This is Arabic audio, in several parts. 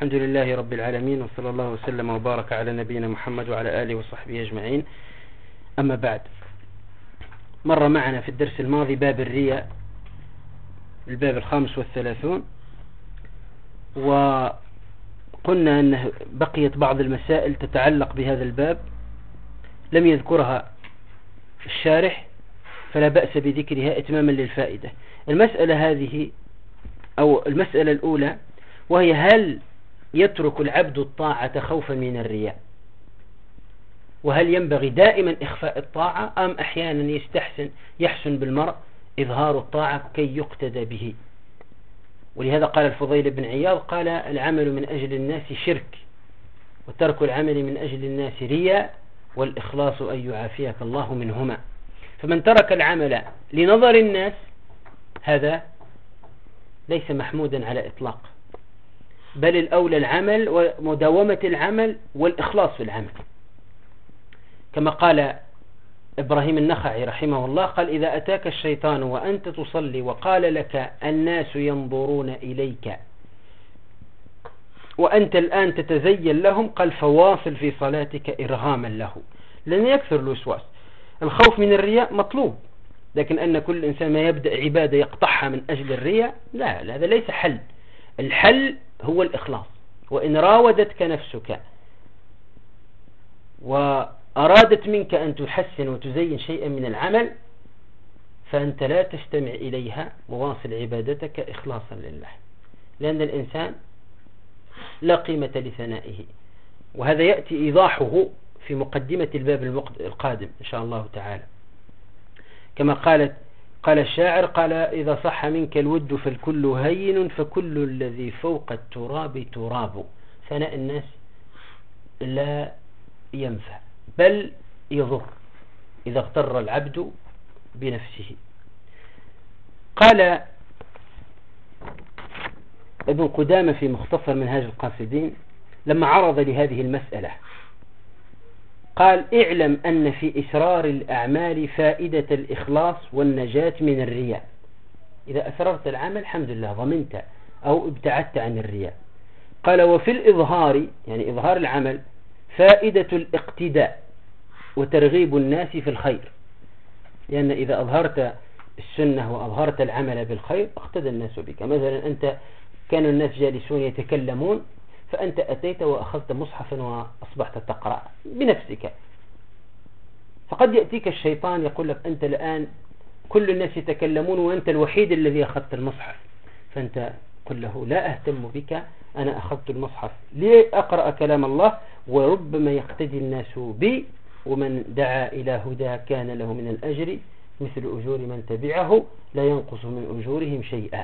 الحمد لله رب العالمين، وصلى الله وسلم وبارك على نبينا محمد وعلى آله وصحبه أجمعين. أما بعد، مر معنا في الدرس الماضي باب الرياء، الباب 35، وقلنا أنه بقيت بعض المسائل تتعلق بهذا الباب لم يذكرها الشارح، فلا بأس بذكرها إتماما للفائدة. المسألة هذه أو المسألة الأولى، وهي هل يترك العبد الطاعة خوفا من الرياء؟ وهل ينبغي دائما إخفاء الطاعة أم أحيانا يحسن بالمرء إظهار الطاعة كي يقتدى به؟ ولهذا قال الفضيل بن عياض قال: العمل من أجل الناس شرك، وترك العمل من أجل الناس رياء، والإخلاص أن يعافيك الله منهما. فمن ترك العمل لنظر الناس هذا ليس محمودا على إطلاق، بل الأولى العمل ومداومة العمل والإخلاص في العمل، كما قال إبراهيم النخعي رحمه الله، قال: إذا أتاك الشيطان وأنت تصلي وقال لك الناس ينظرون إليك وأنت الآن تتزين لهم، قال: فواصل في صلاتك إرغاما له، لن يكثر الوسواس. الخوف من الرياء مطلوب، لكن أن كل إنسان ما يبدأ عبادة يقطعها من أجل الرياء، لا، هذا ليس حل. الحل هو الإخلاص. وإن راودتك نفسك وأرادت منك أن تحسن وتزين شيئا من العمل، فأنت لا تستمع إليها، وواصل عبادتك إخلاصا لله، لأن الإنسان لا قيمة لثنائه. وهذا يأتي إيضاحه في مقدمة الباب القادم إن شاء الله تعالى، كما قال الشاعر: قال: إذا صح منك الود فالكل هين، فكل الذي فوق التراب تراب. ثناء الناس لا ينفع بل يضر إذا اغتر العبد بنفسه. قال ابن قدامة في مختصر منهاج القاصدين لما عرض لهذه المسألة، قال: اعلم أن في إسرار الأعمال فائدة الإخلاص والنجاة من الرياء. إذا أسررت العمل الحمد لله ضمنت أو ابتعدت عن الرياء. قال: وفي الإظهار، يعني إظهار العمل، فائدة الاقتداء وترغيب الناس في الخير، لأن إذا أظهرت السنة وأظهرت العمل بالخير اقتدى الناس بك. مثلا أنت كان الناس جالسون يتكلمون، فأنت أتيت وأخذت مصحفا وأصبحت تقرأ بنفسك، فقد يأتيك الشيطان يقول لك: أنت الآن كل الناس يتكلمون وأنت الوحيد الذي أخذت المصحف، فأنت قل له: لا أهتم بك، أنا أخذت المصحف لأقرأ كلام الله، وربما يقتدي الناس بي، ومن دعا إلى هدى كان له من الأجر مثل أجور من تبعه لا ينقص من أجورهم شيئا.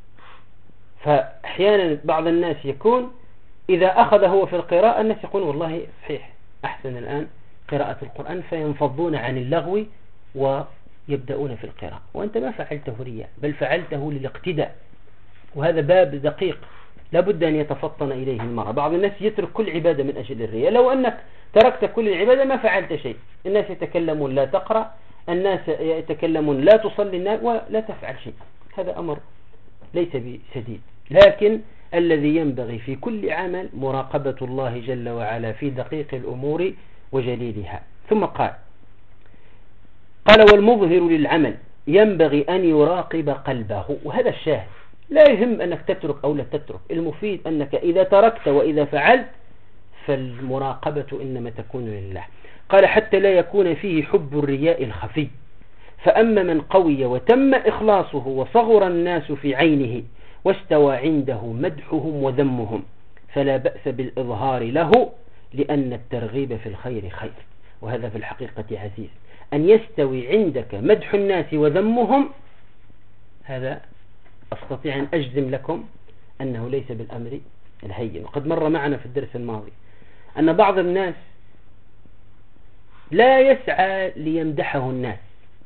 فأحيانا بعض الناس يكون إذا أخذ هو في القراءة الناس يقول: والله صحيح أحسن الآن قراءة القرآن، فينفضون عن اللغو ويبدأون في القراءة، وأنت ما فعلته رياء بل فعلته للاقتداء. وهذا باب دقيق لابد أن يتفطن إليه المرء. بعض الناس يترك كل عبادة من أجل الرياء. لو أنك تركت كل العبادة ما فعلت شيء. الناس يتكلمون لا تقرأ، الناس يتكلمون لا تصلي، ولا تفعل شيء. هذا أمر ليس بسديد. لكن الذي ينبغي في كل عمل مراقبة الله جل وعلا في دقيق الأمور وجليلها. ثم قال: والمظهر للعمل ينبغي أن يراقب قلبه. وهذا الشاهد، لا يهم أنك تترك أو لا تترك، المفيد أنك إذا تركت وإذا فعلت فالمراقبة إنما تكون لله. قال: حتى لا يكون فيه حب الرياء الخفي، فأما من قوي وتم إخلاصه وصغر الناس في عينه واستوى عنده مدحهم وذمهم، فلا بأس بالإظهار له، لأن الترغيب في الخير خير. وهذا في الحقيقة عزيز، أن يستوي عندك مدح الناس وذمهم، هذا أستطيع أن أجزم لكم أنه ليس بالأمر الهين. وقد مر معنا في الدرس الماضي أن بعض الناس لا يسعى ليمدحه الناس،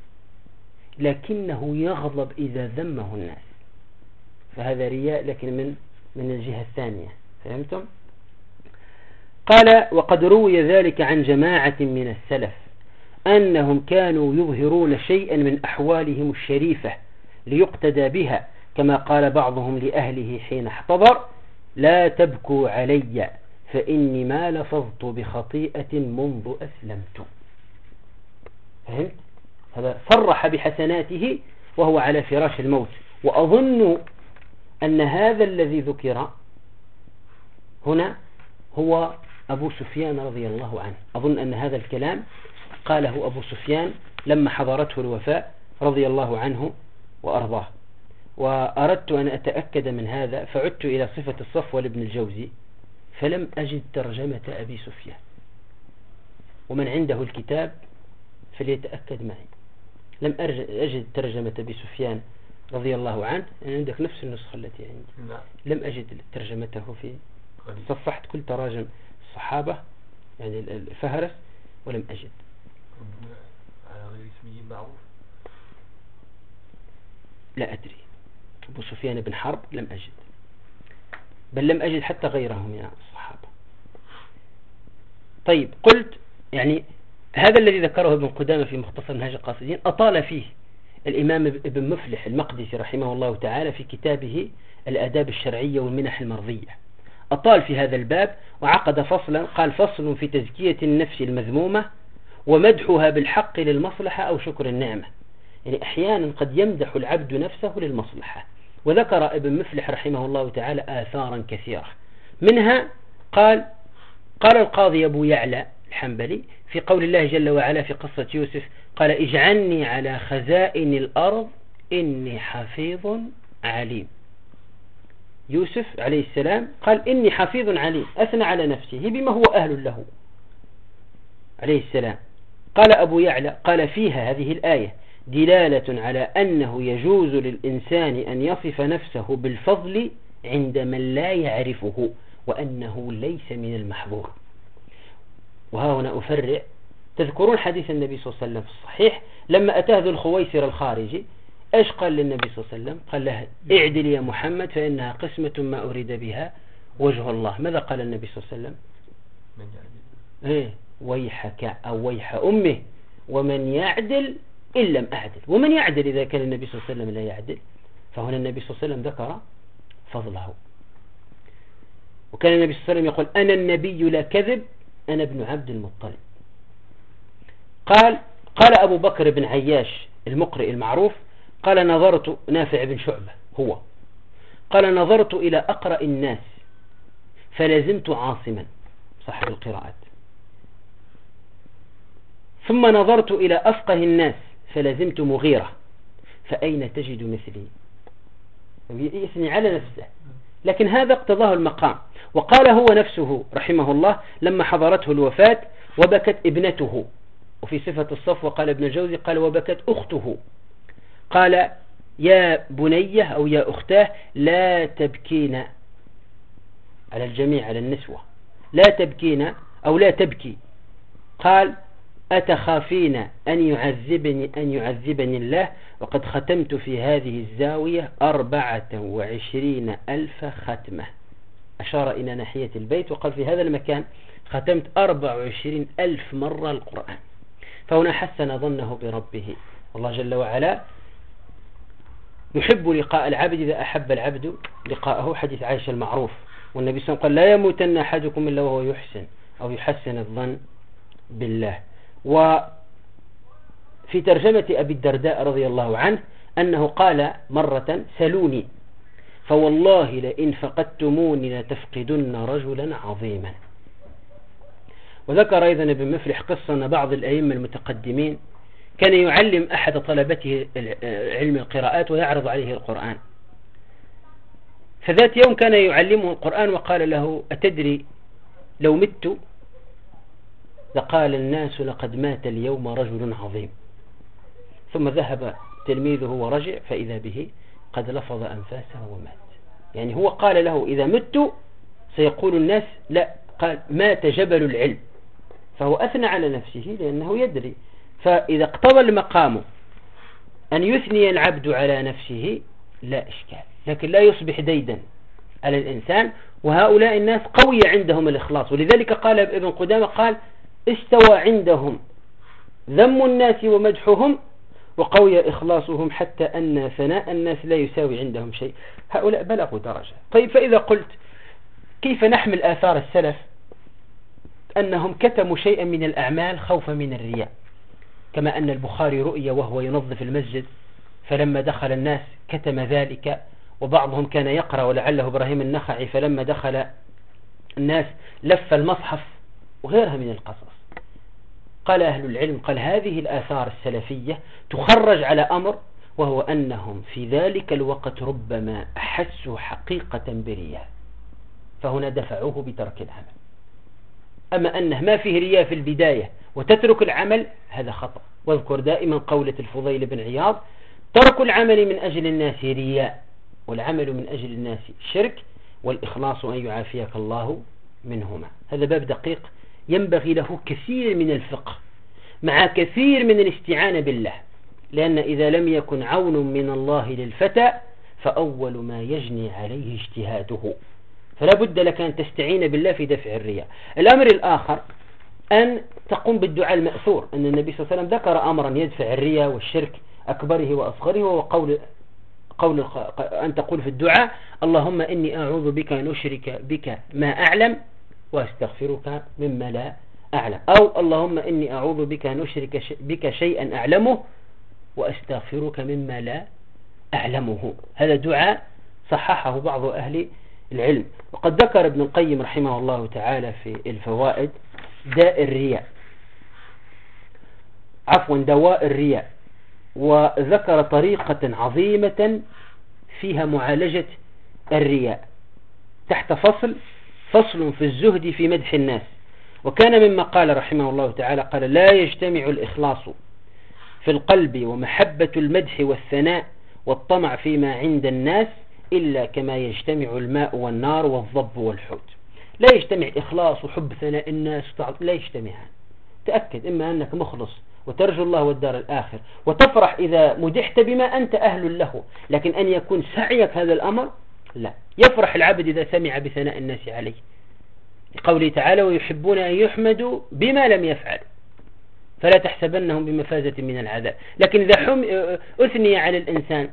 لكنه يغضب إذا ذمه الناس، فهذا رياء لكن من الجهة الثانية. فهمتم؟ قال: وقد روي ذلك عن جماعة من السلف أنهم كانوا يظهرون شيئا من أحوالهم الشريفة ليقتدى بها، كما قال بعضهم لأهله حين احتضر: لا تبكوا علي فإني ما لفظت بخطيئة منذ أسلمت. فهمت؟ هذا صرح بحسناته وهو على فراش الموت. وأظن أن هذا الذي ذكر هنا هو أبو سفيان رضي الله عنه. أظن أن هذا الكلام قاله أبو سفيان لما حضرته الوفاة رضي الله عنه وأرضاه. وأردت أن أتأكد من هذا فعدت إلى صفة الصفوة لابن الجوزي فلم أجد ترجمة أبي سفيان. ومن عنده الكتاب فليتأكد معي. لم أجد ترجمة أبي سفيان رضي الله عنه. يعني عندك نفس النسخة التي عندي. لم أجد ترجمته في صفحت كل تراجم الصحابة يعني الفهرس ولم أجد. على غير اسمه معروف؟ لا أدري. أبو سفيان بن حرب لم أجد، بل لم أجد حتى غيره من الصحابة. طيب قلت يعني هذا الذي ذكره ابن قدامة في مختصر منهاج القاصدين أطال فيه الإمام ابن مفلح المقدسي رحمه الله تعالى في كتابه الآداب الشرعية والمنح المرضية. أطال في هذا الباب وعقد فصلا قال فصل في تزكية النفس المذمومة ومدحها بالحق للمصلحة أو شكر النعمة. يعني أحيانا قد يمدح العبد نفسه للمصلحة. وذكر ابن مفلح رحمه الله تعالى آثارا كثيرة منها قال القاضي أبو يعلى الحنبلي في قول الله جل وعلا في قصة يوسف قال اجعلني على خزائن الأرض إني حفيظ عليم. يوسف عليه السلام قال إني حفيظ عليم، أثنى على نفسه بما هو أهل له عليه السلام. قال أبو يعلى قال فيها هذه الآية دلالة على أنه يجوز للإنسان أن يصف نفسه بالفضل عند من لا يعرفه وأنه ليس من المحظور. وها هنا أفرع. تذكرون حديث النبي صلى الله عليه وسلم في الصحيح لما أتاه ذو الخويسر الخارجي إيش قال للنبي صلى الله عليه وسلم؟ قال له اعدل يا محمد فإنها قسمة ما أريد بها وجه الله. ماذا قال النبي صلى الله عليه وسلم؟ ويحك أو ويح أمه ومن يعدل إن لم أعدل. ومن يعدل إذا كان النبي صلى الله عليه وسلم لا يعدل؟ فهنا النبي صلى الله عليه وسلم ذكر فضله. وكان النبي صلى الله عليه وسلم يقول أنا النبي لا كذب أنا ابن عبد المطلب. قال أبو بكر بن عياش المقرئ المعروف قال نظرت نافع بن شعبة هو قال نظرت إلى أقرأ الناس فلزمت عاصما صاحب القراءات ثم نظرت إلى أفقه الناس فلزمت مغيرة فأين تجد مثلي؟ يثني على نفسه لكن هذا اقتضاه المقام. وقال هو نفسه رحمه الله لما حضرته الوفاة وبكت ابنته. وفي صفة الصفوة قال ابن الجوزي قال وبكت أخته قال يا بنيه أو يا أختاه لا تبكين على الجميع على النسوة لا تبكين أو لا تبكي. قال أتخافين أن يعذبني الله وقد ختمت في هذه الزاوية 24,000 ختمة. أشار إلى ناحية البيت وقال في هذا المكان ختمت 24,000 مرة القرآن. فهنا حسن ظنه بربه. والله جل وعلا يحب لقاء العبد إذا أحب العبد لقاءه. حديث عائشة المعروف. والنبي صلى الله عليه وسلم قال لا يموتن أحدكم إلا وهو يحسن أو يحسن الظن بالله. وفي ترجمة أبي الدرداء رضي الله عنه أنه قال مرة سلوني فوالله لئن فقدتموني لتفقدن رجلا عظيما. وذكر أيضا ابن مفلح قصة أن بعض الأئمة المتقدمين كان يعلم أحد طلبته علم القراءات ويعرض عليه القرآن. فذات يوم كان يعلمه القرآن وقال له أتدري لو مت لقال الناس لقد مات اليوم رجل عظيم. ثم ذهب تلميذه ورجع فإذا به قد لفظ أنفاسه ومات. يعني هو قال له إذا مت سيقول الناس لا قال مات جبل العلم. فهو أثنى على نفسه لأنه يدري. فإذا اقتضى المقام أن يثني العبد على نفسه لا إشكال لكن لا يصبح ديدا على الإنسان. وهؤلاء الناس قوي عندهم الإخلاص. ولذلك قال ابن قدامة قال استوى عندهم ذم الناس ومدحهم وقوي إخلاصهم حتى أن ثناء الناس لا يساوي عندهم شيء. هؤلاء بلغوا درجة. طيب فإذا قلت كيف نحمل آثار السلف أنهم كتموا شيئا من الأعمال خوفا من الرياء، كما أن البخاري رؤي وهو ينظف المسجد فلما دخل الناس كتم ذلك، وبعضهم كان يقرأ ولعله إبراهيم النخعي فلما دخل الناس لف المصحف وغيرها من القصص. قال أهل العلم قال هذه الآثار السلفية تخرج على أمر، وهو أنهم في ذلك الوقت ربما أحسوا حقيقة برياء فهنا دفعوه بترك العمل. أما أنه ما فيه رياء في البداية وتترك العمل هذا خطأ. واذكر دائما قولة الفضيل بن عياض: ترك العمل من أجل الناس رياء، والعمل من أجل الناس شرك، والإخلاص أن يعافيك الله منهما. هذا باب دقيق ينبغي له كثير من الفقه مع كثير من الاستعانة بالله، لأن إذا لم يكن عون من الله للفتى فأول ما يجني عليه اجتهاده، فلا بد لك أن تستعين بالله في دفع الرياء. الأمر الآخر أن تقوم بالدعاء المأثور، أن النبي صلى الله عليه وسلم ذكر أمرا يدفع الرياء والشرك أكبره وأصغره، وهو أن تقول في الدعاء: اللهم إني أعوذ بك أن أشرك بك ما أعلم وأستغفرك مما لا أعلم، أو اللهم إني أعوذ بك أن أشرك بك شيئا أعلمه وأستغفرك مما لا أعلمه. هذا دعاء صححه بعض أهل العلم. وقد ذكر ابن القيم رحمه الله تعالى في الفوائد دواء الرياء، وذكر طريقة عظيمة فيها معالجة الرياء تحت فصل في الزهد في مدح الناس. وكان مما قال رحمه الله تعالى قال: لا يجتمع الإخلاص في القلب ومحبة المدح والثناء والطمع فيما عند الناس إلا كما يجتمع الماء والنار والضب والحوت. لا يجتمع إخلاص وحب ثناء الناس، لا يجتمعان. تأكد إما أنك مخلص وترجو الله والدار الآخر وتفرح إذا مدحت بما أنت أهل له، لكن أن يكون سعيك هذا الأمر لا. يفرح العبد إذا سمع بثناء الناس عليه، قوله تعالى: ويحبون أن يحمدوا بما لم يفعلوا فلا تحسبنهم بمفازة من العذاب. لكن إذا أثني على الإنسان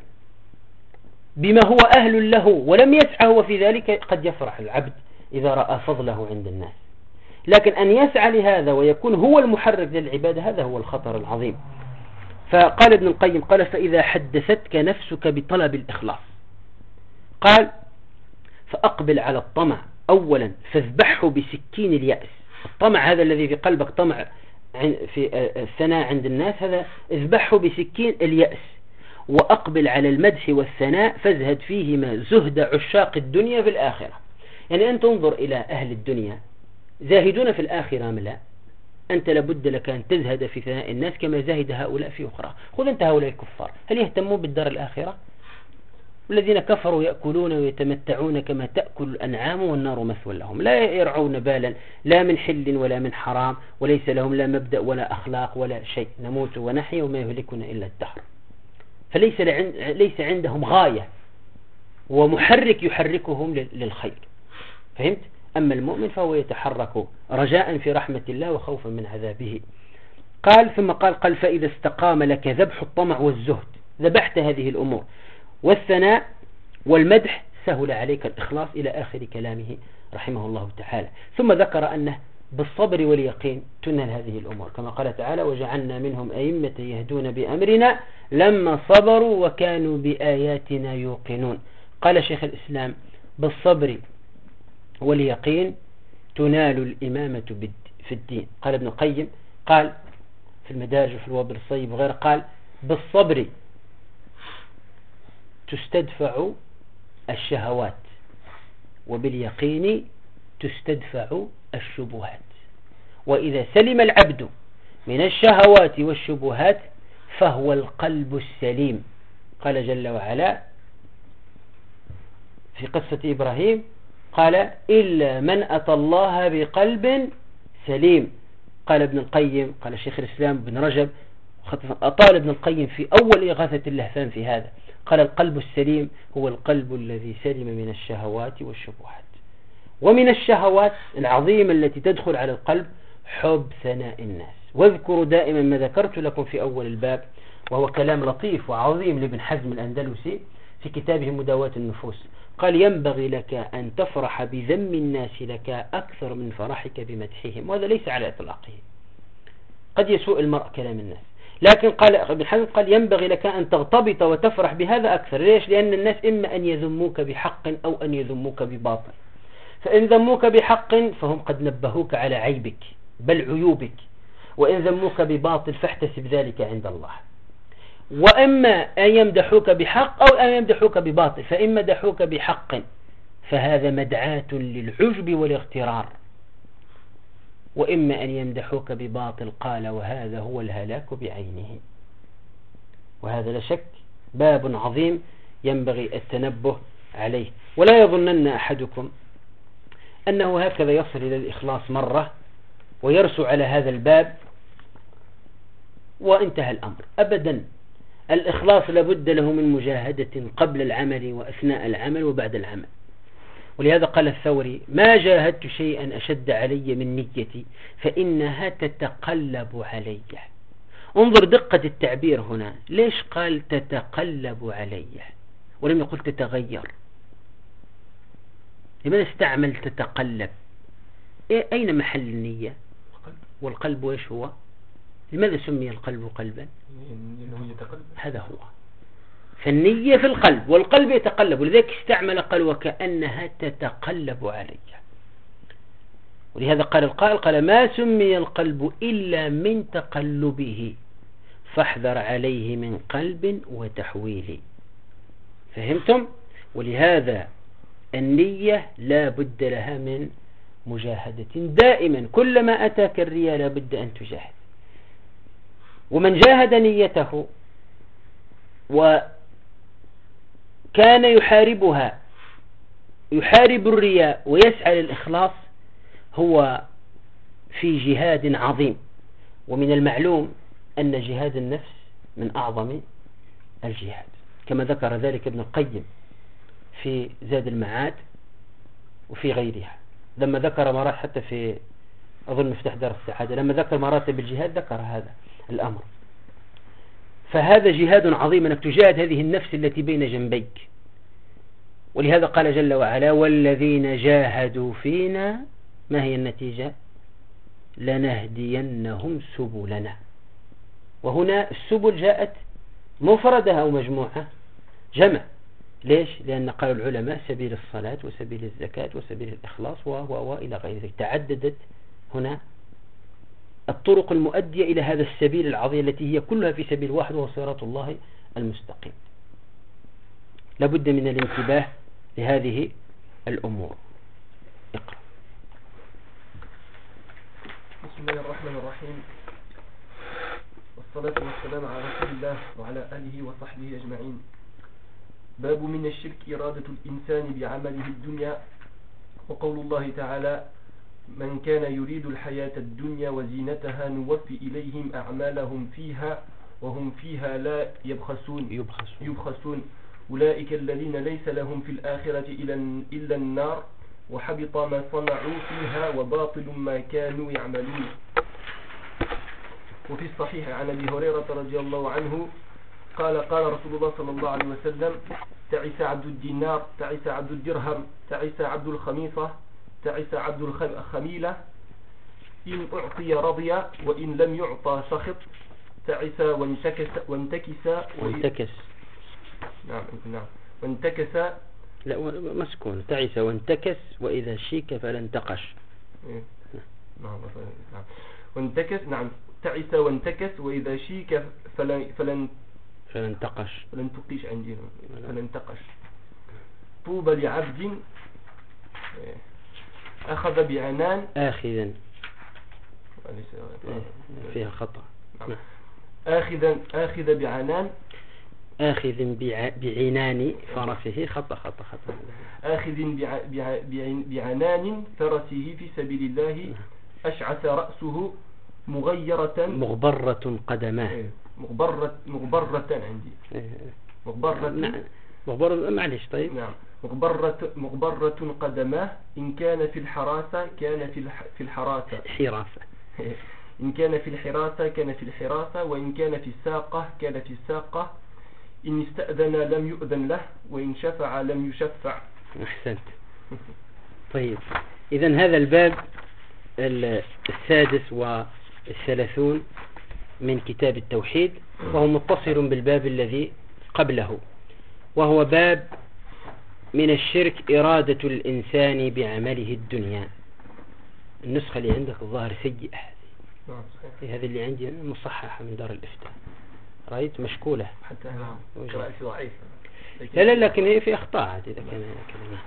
بما هو أهل له ولم يسعى هو في ذلك قد يفرح العبد إذا رأى فضله عند الناس، لكن أن يسعى لهذا ويكون هو المحرك للعبادة هذا هو الخطر العظيم. فقال ابن القيم قال: فإذا حدثتك نفسك بطلب الإخلاص قال: فأقبل على الطمع أولا فاذبحه بسكين اليأس. الطمع هذا الذي في قلبك طمع في الثناء عند الناس هذا اذبحه بسكين اليأس. وأقبل على المدح والثناء فازهد فيهما زهد عشاق الدنيا في الآخرة. يعني أنت انظر إلى أهل الدنيا زاهدون في الآخرة أم لا؟ أنت لابد لك أن تزهد في ثناء الناس كما زاهد هؤلاء في أخرى. خذ أنت هؤلاء الكفار، هل يهتمون بالدار الآخرة؟ والذين كفروا يأكلون ويتمتعون كما تأكل الأنعام والنار مثوى لهم، لا يرعون بالا لا من حل ولا من حرام، وليس لهم لا مبدأ ولا أخلاق ولا شيء، نموت ونحيا وما يهلكنا إلا الدهر. فليس عندهم غاية ومحرك يحركهم للخير. فهمت؟ أما المؤمن فهو يتحرك رجاء في رحمة الله وخوفا من عذابه. قال ثم قال فإذا استقام لك ذبح الطمع والزهد، ذبحت هذه الأمور والثناء والمدح، سهل عليك الإخلاص إلى آخر كلامه رحمه الله تعالى. ثم ذكر أنه بالصبر واليقين تنال هذه الأمور، كما قال تعالى: وجعلنا منهم أئمة يهدون بأمرنا لما صبروا وكانوا بآياتنا يوقنون. قال شيخ الإسلام: بالصبر واليقين تنال الإمامة في الدين. قال ابن القيم قال في المدارج وفي الوابل الصيب وغيره قال: بالصبر تستدفع الشهوات وباليقين تستدفع الشبهات، وإذا سلم العبد من الشهوات والشبهات فهو القلب السليم. قال جل وعلا في قصة إبراهيم قال: إلا من أتى الله بقلب سليم. قال ابن القيم قال شيخ الإسلام بن رجب أطال ابن القيم في أول إغاثة اللهفان في هذا، قال: القلب السليم هو القلب الذي سلم من الشهوات والشبهات. ومن الشهوات العظيمة التي تدخل على القلب حب ثناء الناس. واذكروا دائما ما ذكرت لكم في أول الباب، وهو كلام لطيف وعظيم لابن حزم الأندلسي في كتابه مداواة النفوس. قال ينبغي لك أن تفرح بذم الناس لك أكثر من فرحك بمدحهم، وهذا ليس على إطلاقه، قد يسوء المرء كلام الناس، لكن قال ابن حزم قال ينبغي لك أن تغتبط وتفرح بهذا أكثر. ليش؟ لأن الناس إما أن يذموك بحق أو أن يذموك بباطل، فإن ذموك بحق فهم قد نبهوك على عيبك بل عيوبك، وإن ذموك بباطل فاحتسب ذلك عند الله. وإما أن يمدحوك بحق أو أن يمدحوك بباطل، فإن مدحوك بحق فهذا مدعاة للعجب والاغترار، وإما أن يمدحوك بباطل قال وهذا هو الهلاك بعينه. وهذا لا شك باب عظيم ينبغي التنبه عليه، ولا يظنن أحدكم أنه هكذا يصل إلى الإخلاص مرة ويرسو على هذا الباب وانتهى الأمر، أبدا. الإخلاص لابد له من مجاهدة قبل العمل وأثناء العمل وبعد العمل. ولهذا قال الثوري ما جاهدت شيئا أشد علي من نيتي فإنها تتقلب علي. انظر دقة التعبير هنا، ليش قال تتقلب علي ولم يقل تتغير؟ لماذا استعمل تتقلب؟ أين محل النية؟ والقلب وإيش هو؟ لماذا سمي القلب قلبا؟ هذا هو، فالنية في القلب والقلب يتقلب، ولذلك استعمل قال وكأنها تتقلب علي. ولهذا قال القائل قال ما سمي القلب إلا من تقلبه فاحذر عليه من قلب وتحويل. فهمتم؟ ولهذا النية لا بد لها من مجاهدة دائما، كلما أتاك الرياء لا بد أن تجاهد. ومن جاهد نيته وكان يحاربها، يحارب الرياء ويسعى للإخلاص، هو في جهاد عظيم. ومن المعلوم أن جهاد النفس من أعظم الجهاد، كما ذكر ذلك ابن القيم في زاد المعاد وفي غيرها، لما ذكر مراتب حتى في أظن مفتاح دار السعادة، لما ذكر مراتب الجهاد ذكر هذا الأمر. فهذا جهاد عظيم أنك تجاهد هذه النفس التي بين جنبيك. ولهذا قال جل وعلا والذين جاهدوا فينا ما هي النتيجة؟ لنهدينهم سبلنا. وهنا السبل جاءت مفردة أو مجموعة؟ جمع. ليش؟ لأن قال العلماء سبيل الصلاة وسبيل الزكاة وسبيل الإخلاص وإلى غير ذلك، تعددت هنا الطرق المؤدية إلى هذا السبيل العظيم التي هي كلها في سبيل واحد وهو صراط الله المستقيم. لابد من الانتباه لهذه الأمور. اقرأ. بسم الله الرحمن الرحيم، والصلاة والسلام على رسول الله وعلى آله وصحبه أجمعين. باب من الشرك إرادة الإنسان بعمله الدنيا، وقول الله تعالى من كان يريد الحياة الدنيا وزينتها نوفي إليهم أعمالهم فيها وهم فيها لا يبخسون أولئك الذين ليس لهم في الآخرة إلا النار وحبط ما صنعوا فيها وباطل ما كانوا يعملون. وفي الصحيح عن أبي هريرة رضي الله عنه قال رسول الله صلى الله عليه وسلم تعس عبد الدينار، تعس عبد الدرهم، تعس عبد الخميصة، تعس عبد الخميلة، إن أعطي رضي وإن لم يعطى سخط، تعس وانتكس نعم وانتكس لا مسكون، تعس وانتكس وإذا شيك فلن تقش. نعم وانتكس، نعم تعس وانتكس وإذا شيك فلن تقش عندي فلن تقش. طوبى لعبد أخذ بعنان آخذا فيها خطأ. آخذ بعنان آخذ بعنان فرسه خطأ. آخذ بعنان فرسه في سبيل الله أشعث رأسه مغبرة قدماه. مغبرة عندي مغبرة معلش. طيب نعم مغبرة قدماه إن كان في الحراسة كان في الحراسة حراسة إن كان في الحراسة كان في الحراسة وإن كان في الساقة كان في الساقة إن استأذن لم يؤذن له وإن شفع لم يشفع أحسنت. طيب، إذن هذا الباب 36 من كتاب التوحيد، وهو متصل بالباب الذي قبله، وهو باب من الشرك إرادة الإنسان بعمله الدنيا. النسخة اللي عندك الظاهر سيئة، هذه اللي عندي مصححة من دار الإفتاء، رأيت مشكولة حتى قراءة ضعيف. لا لكن هي في أخطاء إذا كان كلمة.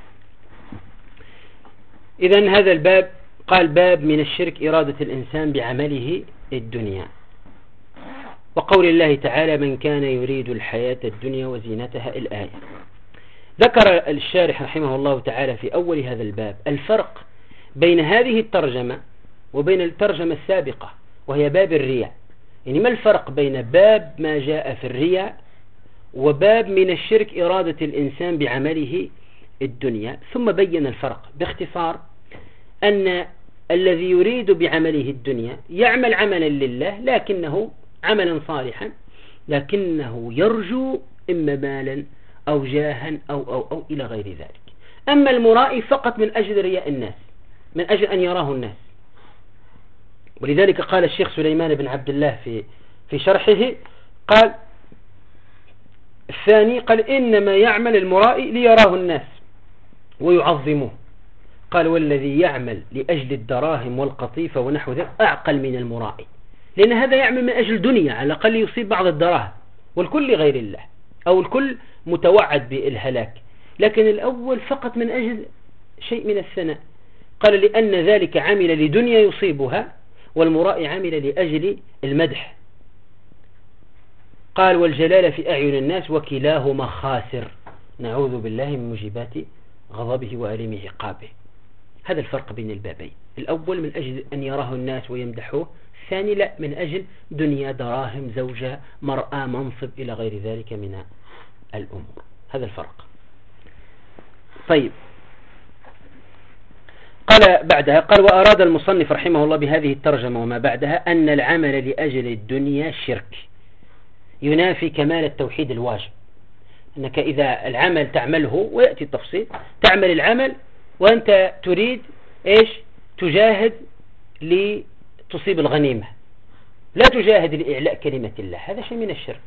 إذن هذا الباب قال باب من الشرك إرادة الإنسان بعمله الدنيا، وقول الله تعالى من كان يريد الحياة الدنيا وزينتها الآية. ذكر الشارح رحمه الله تعالى في أول هذا الباب الفرق بين هذه الترجمة وبين الترجمة السابقة وهي باب الرياء. يعني ما الفرق بين باب ما جاء في الرياء وباب من الشرك إرادة الإنسان بعمله الدنيا؟ ثم بين الفرق باختصار أن الذي يريد بعمله الدنيا يعمل عملا لله لكنه عملا صالحا، لكنه يرجو إما مالا أو جاها أو إلى غير ذلك. أما المرائي فقط من أجل رياء الناس، من أجل أن يراه الناس. ولذلك قال الشيخ سليمان بن عبد الله في شرحه، قال الثاني قال إنما يعمل المرائي ليراه الناس ويعظموه. قال والذي يعمل لأجل الدراهم والقطيفة ونحو ذلك أعقل من المرائي، لأن هذا يعمل من أجل دنيا، على الأقل يصيب بعض الدراهم، والكل غير الله أو الكل متوعد بالهلاك. لكن الأول فقط من أجل شيء من الثناء. قال لأن ذلك عمل لدنيا يصيبها، والمرائي عمل لأجل المدح. قال والجلال في أعين الناس وكلاهما خاسر، نعوذ بالله من موجبات غضبه وأليم عقابه. هذا الفرق بين البابين، الأول من أجل أن يراه الناس ويمدحوه، الثاني لا، من أجل دنيا، دراهم، زوجة، مرأة، منصب إلى غير ذلك من الأمور. هذا الفرق. طيب، قال بعدها قال وأراد المصنف رحمه الله بهذه الترجمة وما بعدها أن العمل لأجل الدنيا شرك ينافي كمال التوحيد الواجب. أنك إذا العمل تعمله، ويأتي التفصيل، تعمل العمل وأنت تريد إيش؟ تجاهد لتصيب الغنيمة، لا تجاهد لإعلاء كلمة الله، هذا شيء من الشرك،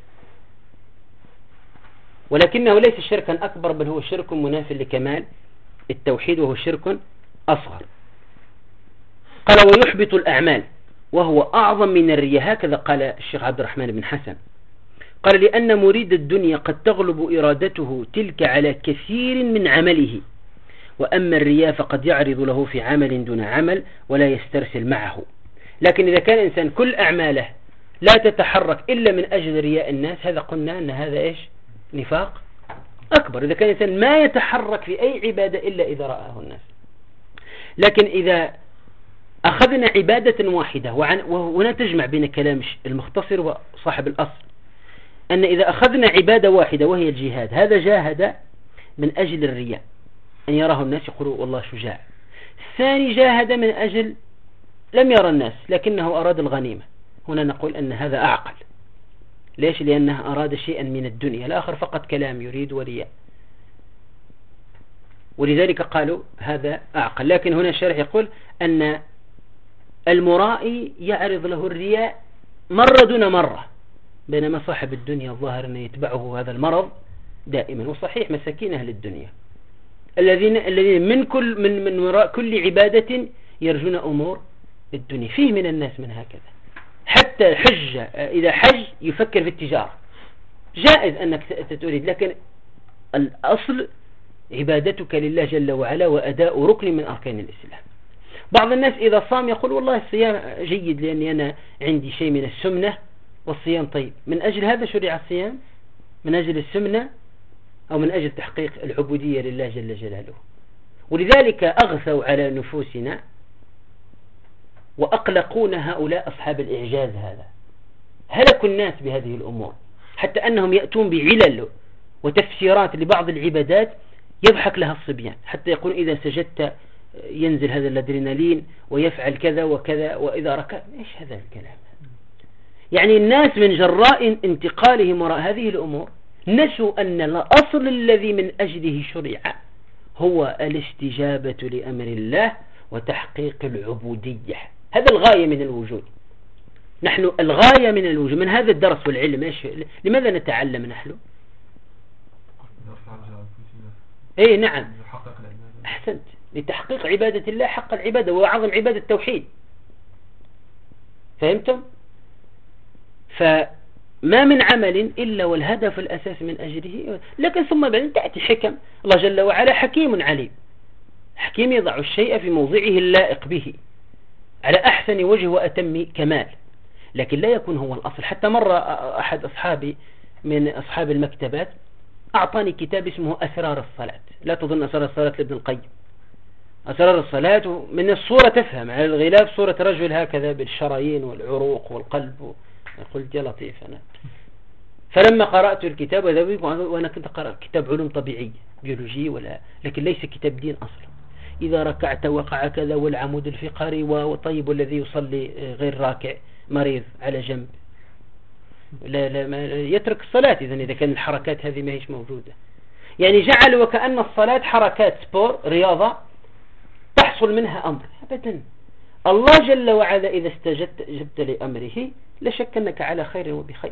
ولكنه ليس شركا أكبر، بل هو شرك مناف لكمال التوحيد، وهو شرك أصغر. قال ويحبط الأعمال وهو أعظم من الرياء، هكذا قال الشيخ عبد الرحمن بن حسن. قال لأن مريد الدنيا قد تغلب إرادته تلك على كثير من عمله، وأما الرياء فقد يعرض له في عمل دون عمل ولا يسترسل معه. لكن إذا كان إنسان كل أعماله لا تتحرك إلا من أجل رياء الناس، هذا قلنا أن هذا إيش؟ نفاق أكبر. إذا كان إنسان ما يتحرك في أي عبادة إلا إذا رآه الناس. لكن إذا أخذنا عبادة واحدة، وهنا تجمع بين كلام المختصر وصاحب الأصل، أن إذا أخذنا عبادة واحدة وهي الجهاد، هذا جاهد من أجل الرياء، أن يراه الناس يقولوا والله شجاع. الثاني جاهد من أجل لم يرى الناس لكنه أراد الغنيمة، هنا نقول أن هذا أعقل. ليش؟ لأنه أراد شيئا من الدنيا، الآخر فقط كلام يريد ورياء، ولذلك قالوا هذا أعقل. لكن هنا الشارح يقول أن المرائي يعرض له الرياء مرة دون مرة، بينما صاحب الدنيا الظاهر أنه يتبعه هذا المرض دائما. وصحيح مساكين أهل الدنيا الذين من وراء كل عبادة يرجون أمور الدنيا، فيه من الناس من هكذا، حتى الحج إذا حج يفكر في التجارة، جائز أنك تريد، لكن الأصل عبادتك لله جل وعلا وأداء ركن من أركان الإسلام. بعض الناس إذا صام يقول والله الصيام جيد لأني أنا عندي شيء من السمنة والصيام طيب. من أجل هذا شرع الصيام؟ من أجل السمنة أو من أجل تحقيق العبودية لله جل جلاله؟ ولذلك أغثوا على نفوسنا وأقلقون هؤلاء أصحاب الإعجاز. هذا هلك الناس بهذه الأمور، حتى أنهم يأتون بعلل وتفسيرات لبعض العبادات يضحك لها الصبيان، حتى يقول إذا سجدت ينزل هذا الأدرينالين ويفعل كذا وكذا، وإذا ركع. إيش هذا الكلام؟ يعني الناس من جراء انتقالهم وراء هذه الأمور نسوا أن الأصل الذي من أجله شرع هو الاستجابة لأمر الله وتحقيق العبودية. هذا الغاية من الوجود. نحن الغاية من الوجود من هذا الدرس والعلم لماذا نتعلم نحن؟ ايه نعم، احسنت، لتحقيق عبادة الله حق العبادة وأعظم عبادة التوحيد. فهمتم؟ فما من عمل إلا والهدف الأساس من أجله، لكن ثم بعدين تأتي حكم. الله جل وعلا حكيم عليم، حكيم يضع الشيء في موضعه اللائق به على أحسن وجه وأتم كمال، لكن لا يكون هو الأصل. حتى مرة أحد أصحابي من أصحاب المكتبات أعطاني كتاب اسمه أسرار الصلاة. لا تظن أسرار الصلاة لابن القيم. أسرار الصلاة من الصورة تفهم على الغلاف صورة رجل هكذا بالشرايين والعروق والقلب. قلت يا لطيف أنا. فلما قرأت الكتاب وأنا كنت قرأت كتاب علوم طبيعية بيولوجي لكن ليس كتاب دين أصلا. إذا ركعت وقع كذا والعمود الفقري وطيب الذي يصلي غير راكع مريض على جنب لا ما يترك الصلاة إذا كان الحركات هذه ما هيش موجودة. يعني جعل وكأن الصلاة حركات سبور رياضة تحصل منها أمر. أبدا، الله جل وعلا إذا استجبت لأمره لا شك أنك على خير وبخير.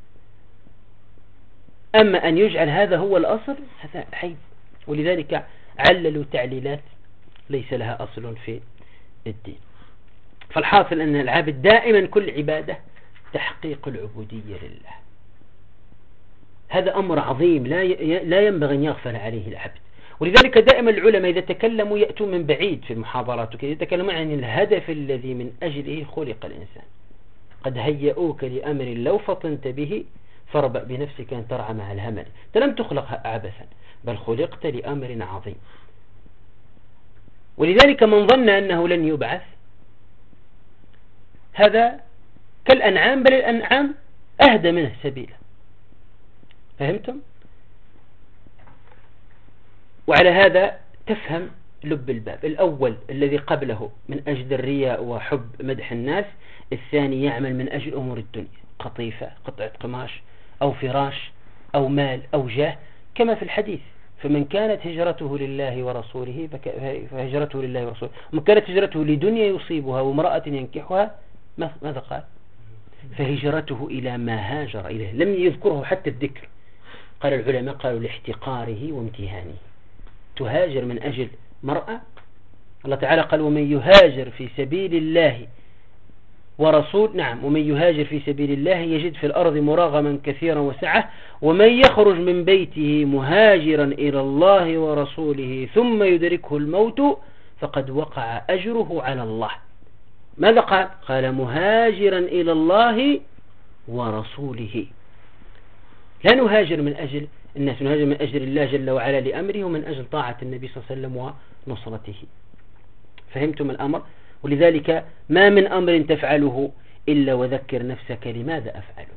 أما أن يجعل هذا هو الأصل هذا عيب، ولذلك عللوا تعليلات ليس لها أصل في الدين. فالحاصل أن العابد دائما كل عبادة تحقيق العبودية لله. هذا أمر عظيم لا ينبغي أن يغفل عليه العبد. ولذلك دائما العلماء إذا تكلموا يأتون من بعيد في المحاضرات وكذا، يتكلمون عن الهدف الذي من أجله خلق الإنسان. قد هيئوك لأمر لو فطنت به فاربأ بنفسك أن ترعى مع الهمل. أنت لم تخلق عبثا بل خلقت لأمر عظيم. ولذلك من ظن أنه لن يبعث هذا كالأنعام، بل الأنعام أهدى منه سبيلا. فهمتم؟ وعلى هذا تفهم لب الباب الأول الذي قبله من أجل الرياء وحب مدح الناس، الثاني يعمل من أجل أمور الدنيا، قطيفة، قطعة قماش أو فراش أو مال أو جاه، كما في الحديث: فمن كانت هجرته لله ورسوله فهجرته لله ورسوله، ومن كانت هجرته لدنيا يصيبها وامرأة ينكحها ماذا قال؟ فهجرته إلى ما هاجر إليه. لم يذكره حتى الذكر. قال العلماء قالوا لاحتقاره وامتهانه. تهاجر من أجل مرأة، الله تعالى قال: ومن يهاجر في سبيل الله ورسول، نعم، ومن يهاجر في سبيل الله يجد في الأرض مراغما كثيرا وسعة، ومن يخرج من بيته مهاجرا إلى الله ورسوله ثم يدركه الموت فقد وقع أجره على الله. ماذا قال؟ قال: مهاجرا إلى الله ورسوله. لا نهاجر من أجل الناس، نهاجر من أجل الله جل وعلا لأمره، ومن أجل طاعة النبي صلى الله عليه وسلم ونصرته. فهمتم الأمر؟ ولذلك ما من أمر تفعله إلا وذكر نفسك لماذا أفعله.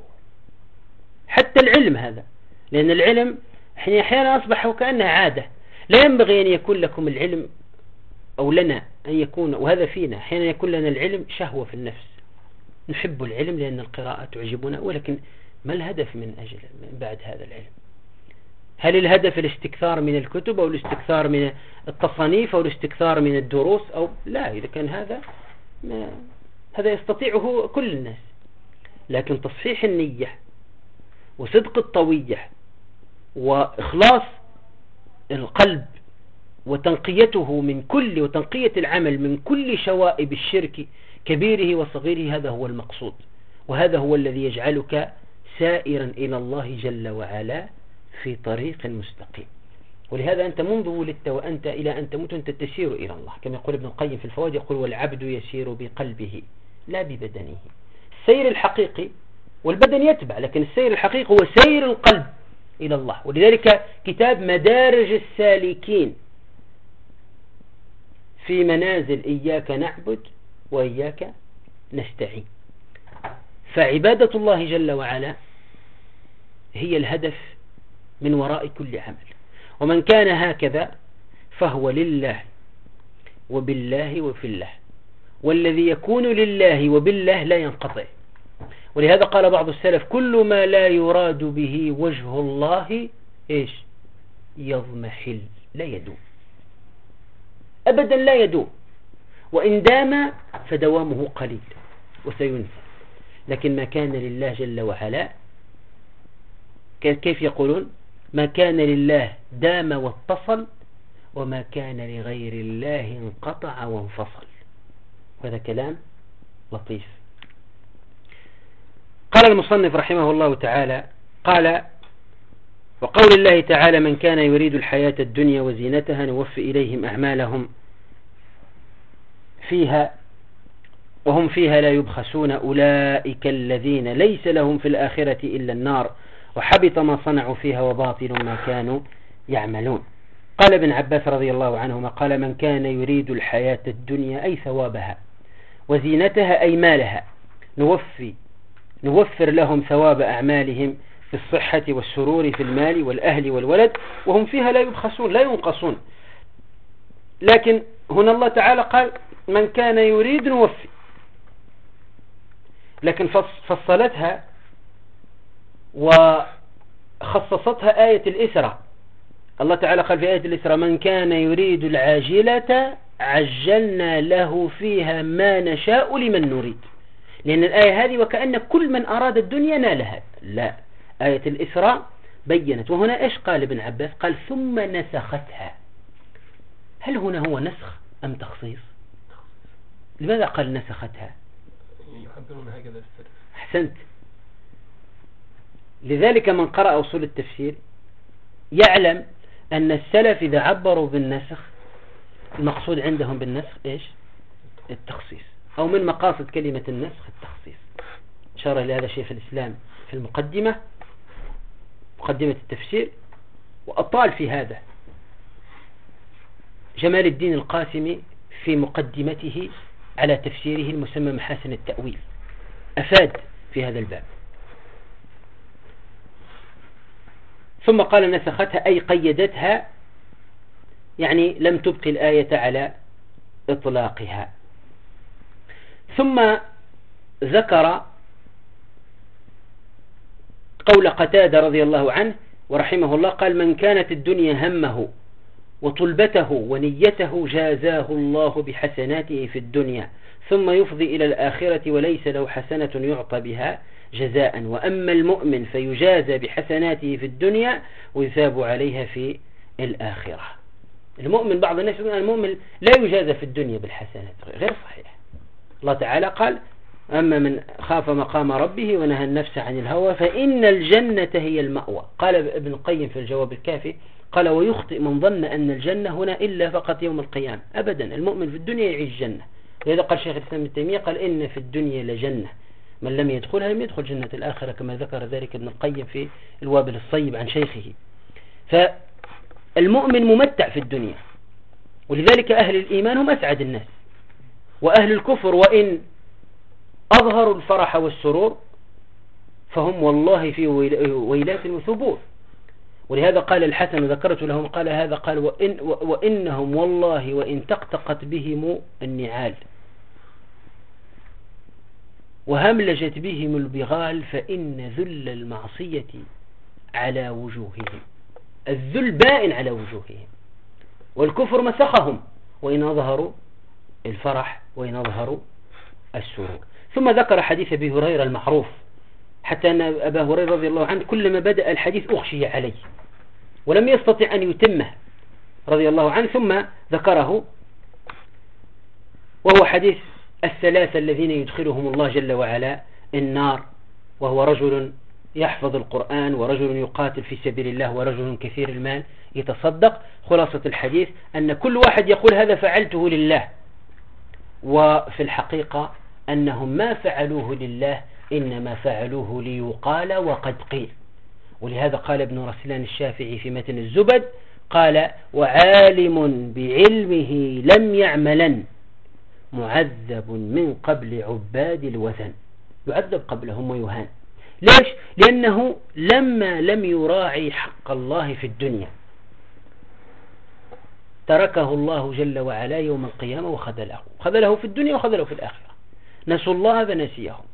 حتى العلم هذا، لأن العلم أحيانا أصبح وكأنها عادة. لا ينبغي أن يكون لكم العلم أو لنا أن يكون، وهذا فينا أحيانا يكون لنا العلم شهوة في النفس. نحب العلم لأن القراءة تعجبنا، ولكن ما الهدف من أجل من بعد هذا العلم؟ هل الهدف الاستكثار من الكتب أو الاستكثار من التصانيف أو الاستكثار من الدروس أو لا؟ إذا كان هذا يستطيعه كل الناس، لكن تصحيح النية وصدق الطوية وإخلاص القلب وتنقيته من كل وتنقية العمل من كل شوائب الشرك كبيره وصغيره، هذا هو المقصود، وهذا هو الذي يجعلك سائرا إلى الله جل وعلا في طريق مستقيم. ولهذا أنت منذ ولدت وأنت إلى أن تموت أنت تسير إلى الله، كما يقول ابن القيم في الفوائد، يقول: والعبد يسير بقلبه لا ببدنه. السير الحقيقي والبدن يتبع، لكن السير الحقيقي هو سير القلب إلى الله. ولذلك كتاب مدارج السالكين في منازل إياك نعبد وإياك نستعين. فعبادة الله جل وعلا هي الهدف من وراء كل عمل، ومن كان هكذا فهو لله وبالله وفي الله، والذي يكون لله وبالله لا ينقطع. ولهذا قال بعض السلف: كل ما لا يراد به وجه الله يضمحل لا يدوم. أبدا لا يدوم، وإن دام فدوامه قليل وسينسى. لكن ما كان لله جل وعلا كيف يقولون؟ ما كان لله دام واتصل، وما كان لغير الله انقطع وانفصل. هذا كلام لطيف. قال المصنف رحمه الله تعالى: قال: وقول الله تعالى: من كان يريد الحياة الدنيا وزينتها نوفي إليهم أعمالهم فيها وهم فيها لا يبخسون أولئك الذين ليس لهم في الآخرة إلا النار وحبط ما صنعوا فيها وباطل ما كانوا يعملون. قال ابن عباس رضي الله عنهما: قال: من كان يريد الحياة الدنيا أي ثوابها، وزينتها أي مالها، نوفر لهم ثواب أعمالهم في الصحة والسرور في المال والأهل والولد، وهم فيها لا يبخسون لا ينقصون. لكن هنا الله تعالى قال: من كان يريد نوفي، لكن فصلتها وخصصتها آية الإسراء. الله تعالى قال في آية الإسراء: من كان يريد العاجلة عجلنا له فيها ما نشاء لمن نريد. لأن الآية هذه وكأن كل من أراد الدنيا نالها. لا، آية الإسراء بيّنت. وهنا إيش قال ابن عباس؟ قال: ثم نسختها. هل هنا هو نسخ أم تخصيص؟ لماذا قال نسختها؟ يعبرون هكذا السلف. أحسنت. لذلك من قرأ أصول التفسير يعلم أن السلف إذا عبروا بالنسخ المقصود عندهم بالنسخ إيش؟ التخصيص، أو من مقاصد كلمة النسخ التخصيص. أشار إلى هذا شيخ الإسلام في المقدمة، مقدمة التفسير، وأطال في هذا جمال الدين القاسمي في مقدمته على تفسيره المسمى محاسن التأويل، أفاد في هذا الباب. ثم قال: نسختها أي قيدتها، يعني لم تبقي الآية على إطلاقها. ثم ذكر قول قتادة رضي الله عنه ورحمه الله، قال: من كانت الدنيا همه وطلبته ونيته جازاه الله بحسناته في الدنيا ثم يفضي إلى الآخرة وليس له حسنة يعطى بها جزاء، وأما المؤمن فيجازى بحسناته في الدنيا ويثاب عليها في الآخرة. المؤمن، بعض الناس يقول المؤمن لا يجازى في الدنيا بالحسنات، غير صحيح. الله تعالى قال: أما من خاف مقام ربه ونهى النفس عن الهوى فإن الجنة هي المأوى. قال ابن القيم في الجواب الكافي، قال: ويخطئ من ظن أن الجنة هنا إلا فقط يوم القيامة. أبدا، المؤمن في الدنيا يعيش جنة. لذا قال شيخ الإسلام ابن تيمية: قال: إن في الدنيا لجنة من لم يدخلها لم يدخل جنة الآخرة، كما ذكر ذلك ابن القيم في الوابل الصيب عن شيخه. فالمؤمن ممتع في الدنيا، ولذلك أهل الإيمان هم أسعد الناس، وأهل الكفر وإن أظهروا الفرح والسرور فهم والله في ويلات وثبور. ولهذا قال الحسن، ذكرت لهم، قال هذا، قال: وإنهم والله وإن تقطقت بهم النعال وهملجت بهم البغال فإن ذل المعصية على وجوههم. الذل بائن على وجوههم، والكفر مسخهم وإن أظهروا الفرح وإن أظهروا السرور. ثم ذكر حديث أبي هريرة المعروف، حتى أن أبا هريرة رضي الله عنه كلما بدأ الحديث أغشي عليه ولم يستطع أن يتمه رضي الله عنه، ثم ذكره، وهو حديث الثلاثة الذين يدخلهم الله جل وعلا النار، وهو رجل يحفظ القرآن، ورجل يقاتل في سبيل الله، ورجل كثير المال يتصدق. خلاصة الحديث أن كل واحد يقول: هذا فعلته لله، وفي الحقيقة أنهم ما فعلوه لله، إنما فعلوه ليقال وقد قيل. ولهذا قال ابن رسلان الشافعي في متن الزبد، قال: وعالم بعلمه لم يعملا معذب من قبل عباد الوثن. يعذب قبلهم ويهان. ليش؟ لأنه لما لم يراعي حق الله في الدنيا تركه الله جل وعلا يوم القيامة وخذله في الدنيا وخذله في الآخرة. نسوا الله فنسيهم.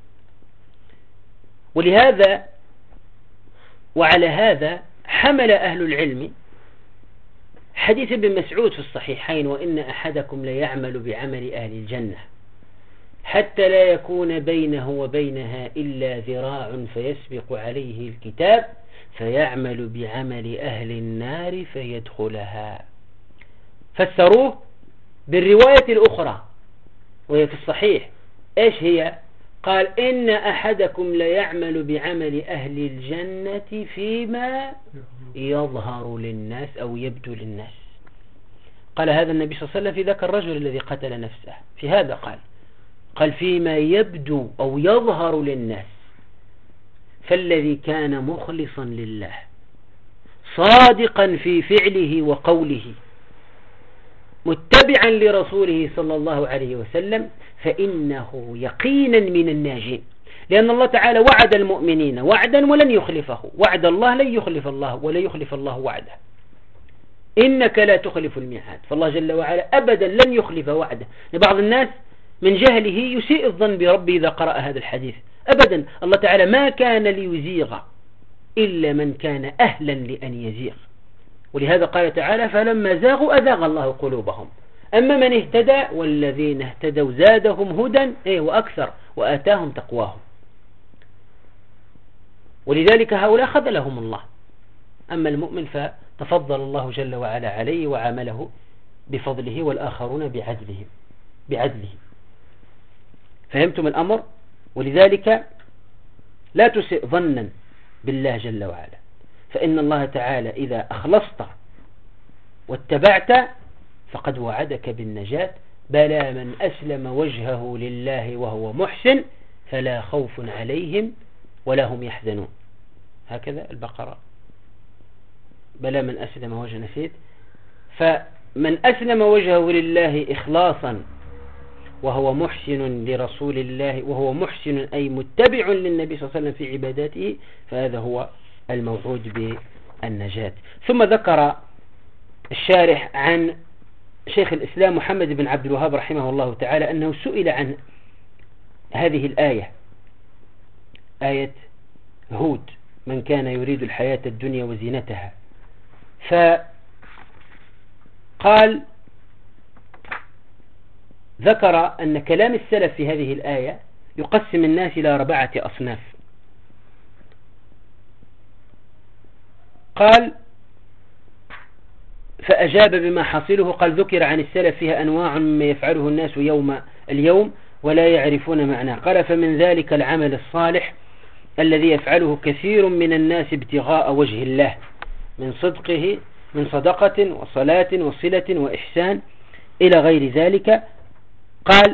ولهذا وعلى هذا حمل أهل العلم حديث ابن مسعود في الصحيحين: وإن أحدكم ليعمل بعمل أهل الجنة حتى لا يكون بينه وبينها إلا ذراع فيسبق عليه الكتاب فيعمل بعمل أهل النار فيدخلها. فسروه بالرواية الأخرى وهي في الصحيح. إيش هي؟ قال: إن أحدكم ليعمل بعمل أهل الجنة فيما يظهر للناس أو يبدو للناس. قال هذا النبي صلى الله عليه وسلم في ذاك الرجل الذي قتل نفسه. في هذا قال فيما يبدو أو يظهر للناس. فالذي كان مخلصا لله صادقا في فعله وقوله متبعا لرسوله صلى الله عليه وسلم فإنه يقينا من الناجين، لأن الله تعالى وعد المؤمنين وعدا ولن يخلفه. وعد الله لن يخلف الله ولا يخلف الله وعده. إنك لا تخلف الميعاد. فالله جل وعلا أبدا لن يخلف وعده. لبعض الناس من جهله يسيء الظن بربه إذا قرأ هذا الحديث. أبدا الله تعالى ما كان ليزيغ إلا من كان أهلا لأن يزيغ. ولهذا قال تعالى: فلما زاغوا أزاغ الله قلوبهم. أما من اهتدى والذين اهتدوا زادهم هدى وأكثر وآتاهم تقواهم. ولذلك هؤلاء خذلهم الله. أما المؤمن فتفضل الله جل وعلا عليه وعامله بفضله والآخرون بعدله. فهمتم الأمر؟ ولذلك لا تسئ ظنا بالله جل وعلا، فإن الله تعالى إذا أخلصت واتبعت فقد وعدك بالنجاة. بلى من أسلم وجهه لله وهو محسن فلا خوف عليهم ولا هم يحزنون. هكذا البقرة. بلى من أسلم وجهه، نسيت. فمن أسلم وجهه لله إخلاصا وهو محسن لرسول الله، وهو محسن أي متبع للنبي صلى الله عليه وسلم في عباداته، فهذا هو الموعود بالنجاة. ثم ذكر الشارح عن شيخ الإسلام محمد بن عبد الوهاب رحمه الله تعالى أنه سئل عن هذه الآية، آية هود: من كان يريد الحياة الدنيا وزينتها. فقال ذكر أن كلام السلف في هذه الآية يقسم الناس إلى 4 أصناف. قال: فأجاب بما حصله. قال: ذكر عن السلف فيها أنواع مما يفعله الناس اليوم ولا يعرفون معناه. قال: فمن ذلك العمل الصالح الذي يفعله كثير من الناس ابتغاء وجه الله من صدقة وصلاة وصلة وإحسان إلى غير ذلك. قال: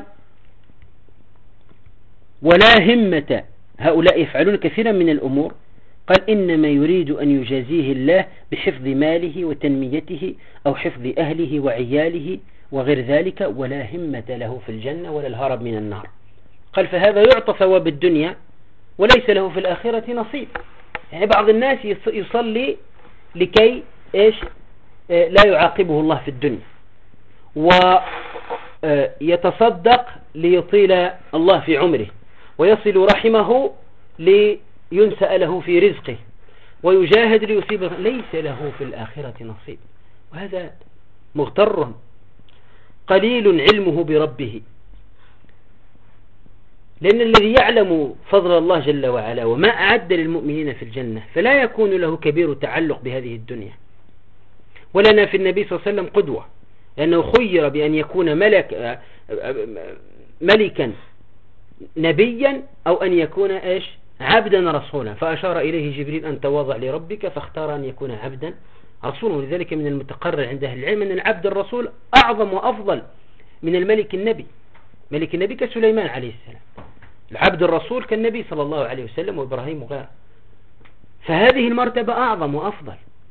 ولا همة هؤلاء يفعلون كثيرا من الأمور. قال: إنما يريد أن يجازيه الله بحفظ ماله وتنميته أو حفظ أهله وعياله وغير ذلك، ولا همة له في الجنة ولا الهرب من النار. قال: فهذا يعطى ثواب الدنيا وليس له في الآخرة نصيب. يعني بعض الناس يصلي لكي لا يعاقبه الله في الدنيا، ويتصدق ليطيل الله في عمره، ويصل رحمه لينسأ له في رزقه، ويجاهد ليصيبه، ليس له في الآخرة نصيب. وهذا مغتر قليل علمه بربه. لأن الذي يعلم فضل الله جل وعلا وما أعد للمؤمنين في الجنة فلا يكون له كبير تعلق بهذه الدنيا. ولنا في النبي صلى الله عليه وسلم قدوة، لأنه خير بأن يكون ملكا نبيا أو أن يكون عبدا رسولا، فأشار إليه جبريل أن تواضع لربك، فاختار أن يكون عبدا رسولا. ولذلك من المتقرر عند أهل العلم أن العبد الرسول أعظم وأفضل من الملك النبي. ملك النبي كسليمان عليه السلام، العبد الرسول كالنبي صلى الله عليه وسلم وإبراهيم وغيره. فهذه المرتبة أعظم وأفضل،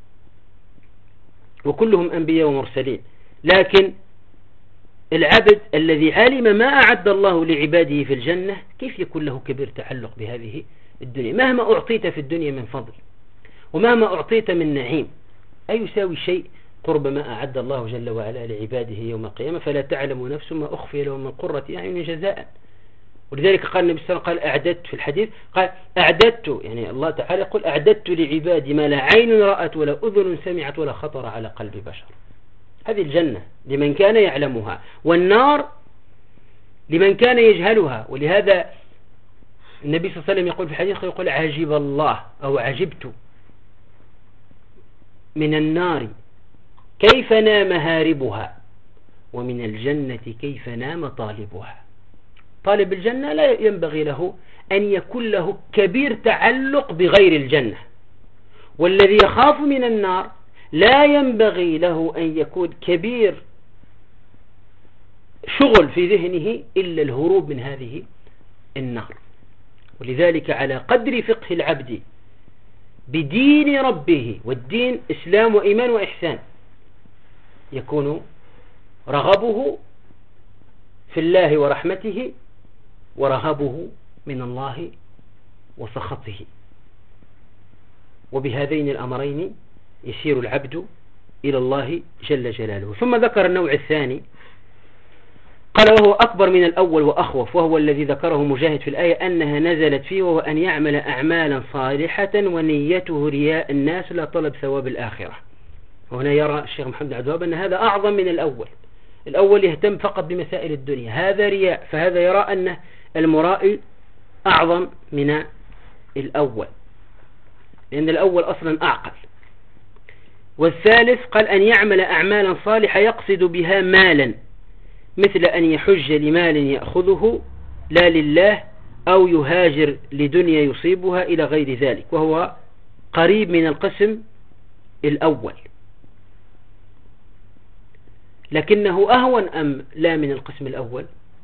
وكلهم أنبياء ومرسلين. لكن العبد الذي علم ما أعد الله لعباده في الجنة كيف يكون له كبير تعلق بهذه الدنيا؟ مهما أعطيت في الدنيا من فضل ومهما أعطيت من نعيم أي يساوي شيء قرب ما أعد الله جل وعلا لعباده يوم القيامة. فلا تعلم نفس ما أخفي لهم من قرة أعين جزاء. ولذلك قال النبي صلى الله عليه وسلم، قال أعددت في الحديث، قال أعددت، يعني الله تعالى يقول أعددت لعبادي ما لا عين رأت ولا أذن سمعت ولا خطر على قلب بشر. هذه الجنة لمن كان يعلمها، والنار لمن كان يجهلها. ولهذا النبي صلى الله عليه وسلم يقول في الحديث، يقول عجب الله أو عجبت من النار كيف نام هاربها ومن الجنة كيف نام طالبها. طالب الجنة لا ينبغي له أن يكون له كبير تعلق بغير الجنة، والذي يخاف من النار لا ينبغي له أن يكون كبير شغل في ذهنه إلا الهروب من هذه النار. ولذلك على قدر فقه العبد بدين ربه، والدين إسلام وإيمان وإحسان، يكون رغبه في الله ورحمته ورهبه من الله وسخطه. وبهذين الأمرين يسير العبد إلى الله جل جلاله. ثم ذكر النوع الثاني، قال وهو أكبر من الأول وأخوف، وهو الذي ذكره مجاهد في الآية أنها نزلت فيه، وهو أن يعمل أعمالا صالحة ونيته رياء الناس لا طلب ثواب الآخرة. وهنا يرى الشيخ محمد عبد الوهاب أن هذا أعظم من الأول. الأول يهتم فقط بمسائل الدنيا، هذا رياء، فهذا يرى أن المرائي أعظم من الأول، لأن الأول أصلا أعقل. والثالث قال أن يعمل أعمالا صالحة يقصد بها مالا، مثل أن يحج لمال يأخذه لا لله، أو يهاجر لدنيا يصيبها إلى غير ذلك، وهو قريب من القسم الأول، لكنه أهون أم لا من القسم الأول؟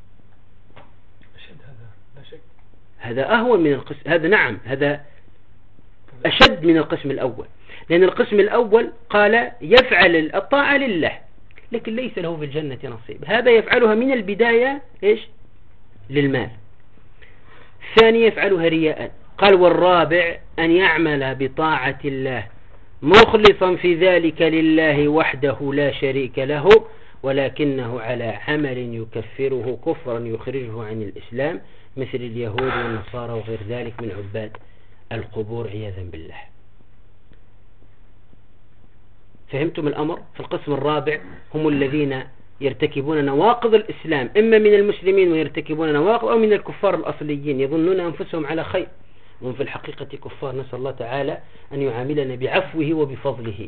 هذا أهون من القسم، هذا نعم، هذا أشد من القسم الأول، لأن القسم الأول قال يفعل الطاعة لله لكن ليس له في الجنة نصيب، هذا يفعلها من البداية إيش؟ للمال. الثاني يفعلها رياء. قال والرابع أن يعمل بطاعة الله مخلصا في ذلك لله وحده لا شريك له، ولكنه على عمل يكفره كفرا يخرجه عن الإسلام، مثل اليهود والنصارى وغير ذلك من عباد القبور عياذا بالله. فهمتم الأمر؟ في القسم الرابع هم الذين يرتكبون نواقض الإسلام، إما من المسلمين ويرتكبون نواقض، أو من الكفار الأصليين يظنون أنفسهم على خير وهم في الحقيقة كفار. نسأل الله تعالى أن يعاملنا بعفوه وبفضله.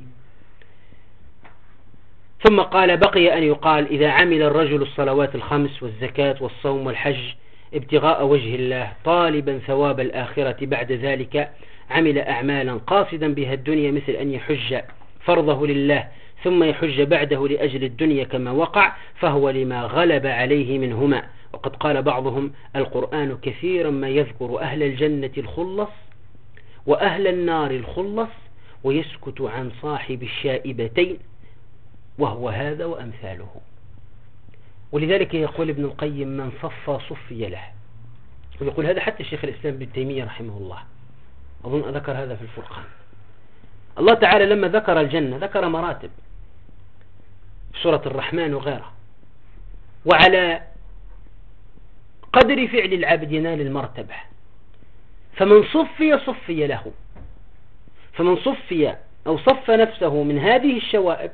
ثم قال بقي أن يقال إذا عمل الرجل الصلوات الخمس والزكاة والصوم والحج ابتغاء وجه الله طالبا ثواب الآخرة، بعد ذلك عمل أعمالا قاصدا بها الدنيا، مثل أن يحج فرضه لله ثم يحج بعده لأجل الدنيا كما وقع، فهو لما غلب عليه منهما. وقد قال بعضهم القرآن كثيرا ما يذكر أهل الجنة الخلص وأهل النار الخلص ويسكت عن صاحب الشائبتين، وهو هذا وأمثاله. ولذلك يقول ابن القيم من صفى صفي له، ويقول هذا حتى الشيخ الإسلام ابن تيمية رحمه الله أظن ذكر هذا في الفرقان. الله تعالى لما ذكر الجنة ذكر مراتب في سورة الرحمن وغيرها، وعلى قدر فعل العبد ينال المرتبة. فمن صفي صفي له، فمن صفي أو صف نفسه من هذه الشوائب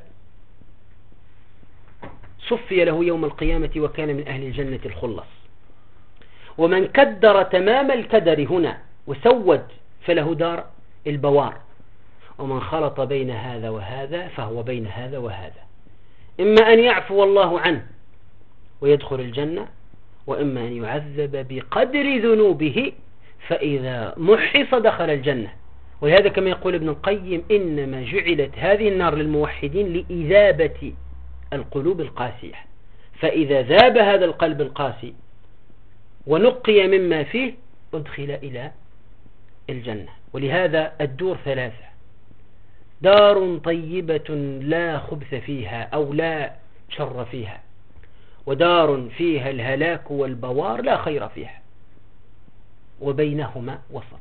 صفي له يوم القيامة وكان من أهل الجنة الخلص. ومن كدر تمام الكدر هنا وسود فله دار البوار. ومن خلط بين هذا وهذا فهو بين هذا وهذا، إما أن يعفو الله عنه ويدخل الجنة، وإما أن يعذب بقدر ذنوبه فإذا محص دخل الجنة. ولهذا كما يقول ابن القيم إنما جعلت هذه النار للموحدين لإذابة القلوب القاسية، فإذا ذاب هذا القلب القاسي ونقي مما فيه أدخل إلى الجنة. ولهذا الدور ثلاثة: دار طيبة لا خبث فيها أو لا شر فيها، ودار فيها الهلاك والبوار لا خير فيها، وبينهما وسط،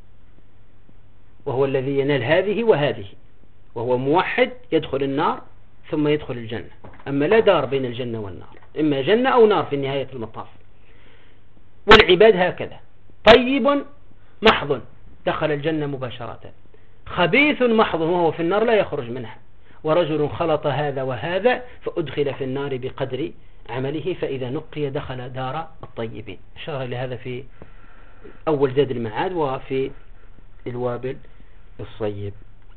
وهو الذي ينال هذه وهذه، وهو موحد يدخل النار ثم يدخل الجنة. أما لا دار بين الجنة والنار، إما جنة أو نار في نهاية المطاف. والعباد هكذا: طيب محض دخل الجنة مباشرة، خبيث محض وهو في النار لا يخرج منها، ورجل خلط هذا وهذا فأدخل في النار بقدر عمله فإذا نقي دخل دار الطيبين. أشار لهذا في أول زاد المعاد وفي الوابل الصيب.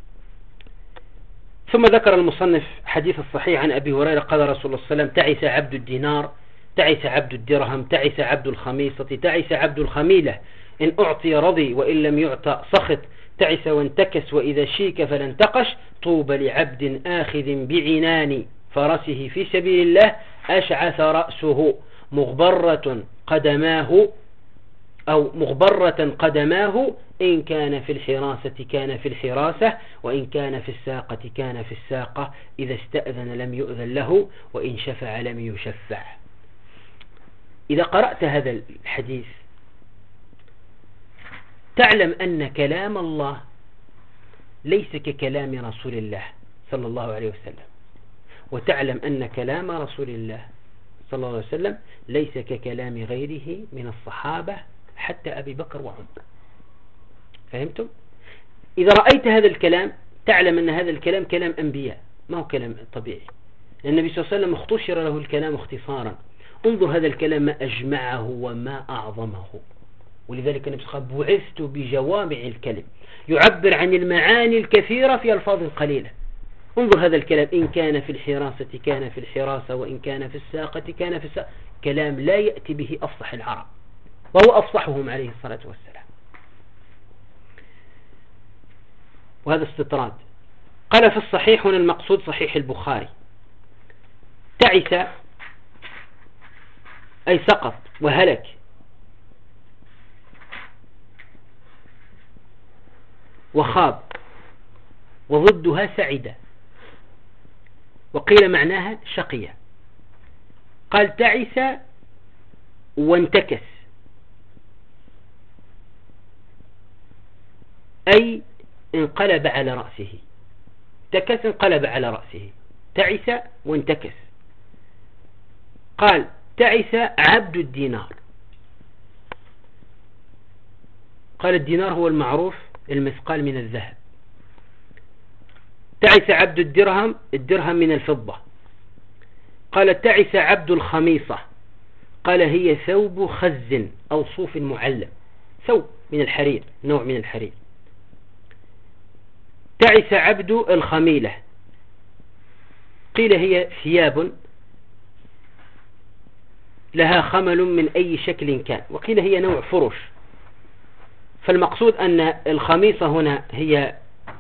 ثم ذكر المصنف حديث الصحيح عن أبي هريرة قال رسول الله صلى الله عليه وسلم: تعس عبد الدينار، تعس عبد الدرهم، تعس عبد الخميصة، تعس عبد الخميلة، إن أعطي رضي وإن لم يعطى سخط، تعس وانتكس وإذا شيك فلا انتقش، طوبى لعبد آخذ بعنان فرسه في سبيل الله أشعث رأسه مغبرة قدماه إن كان في الحراسة كان في الحراسة وإن كان في الساقة كان في الساقة، إذا استأذن لم يؤذن له وإن شفع لم يشفع. إذا قرأت هذا الحديث تعلم أن كلام الله ليس ككلام رسول الله صلى الله عليه وسلم، وتعلم أن كلام رسول الله صلى الله عليه وسلم ليس ككلام غيره من الصحابة حتى أبي بكر وعمر. فهمتم؟ إذا رأيت هذا الكلام تعلم أن هذا الكلام كلام أنبياء، ما هو كلام طبيعي. النبي صلى الله عليه وسلم اختصر له الكلام اختصارا. انظر هذا الكلام ما أجمعه وما أعظمه، ولذلك النبي صلى الله عليه وسلم بعثت بجوامع الكلم، يعبر عن المعاني الكثيرة في ألفاظ قليلة. انظر هذا الكلام: إن كان في الحراسة كان في الحراسة وإن كان في الساقة كان في الساقة. كلام لا يأتي به أفصح العرب، وهو أفصحهم عليه الصلاة والسلام. وهذا استطراد. قال في الصحيح، هنا المقصود صحيح البخاري: تعس أي سقط وهلك، وخاب، وضدها سعيدة، وقيل معناها شقية. قال تعس وانتكس أي انقلب على رأسه. تكس انقلب على رأسه، تعس وانتكس. قال تعس عبد الدينار. قال الدينار هو المعروف المثقال من الذهب. تعس عبد الدرهم، الدرهم من الفضة. قال تعس عبد الخميصة. قال هي ثوب خز أو صوف معلم، ثوب من الحرير، نوع من الحرير. تعس عبد الخميلة. قيل هي ثياب لها خمل من أي شكل كان، وقيل هي نوع فرش. فالمقصود أن الخميصة هنا هي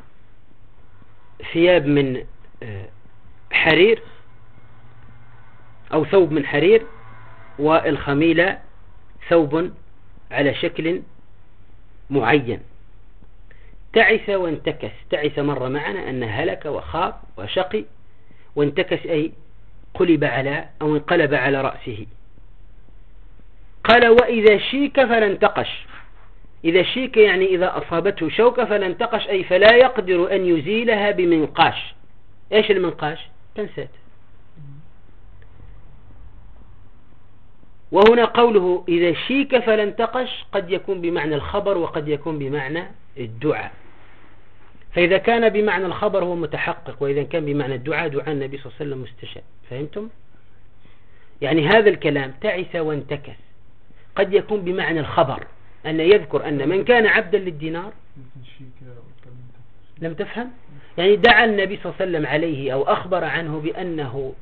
ثياب من حرير أو ثوب من حرير، والخميلة ثوب على شكل معين. تعس وانتكس. تعس مر معنا أن هلك وخاب وشقي، وانتكس أي قلب على أو انقلب على رأسه. قال وإذا شيك فلا انتقش. إذا شيك يعني إذا أصابته شوكة فلا انتقش أي فلا يقدر أن يزيلها بمنقاش. إيش المنقاش؟ بنسات. وهنا قوله إذا شيك فلا انتقش قد يكون بمعنى الخبر وقد يكون بمعنى الدعاء. فإذا كان بمعنى الخبر هو متحقق، وإذا كان بمعنى الدعاء دعاء النبي صلى الله عليه وسلم مستشاب. فهمتم؟ يعني هذا الكلام تعس وانتكس قد يكون بمعنى الخبر، أن يذكر أن من كان عبدا للدينار. لم تفهم؟ يعني دعا النبي صلى الله عليه وسلم عليه أو أخبر عنه بأنه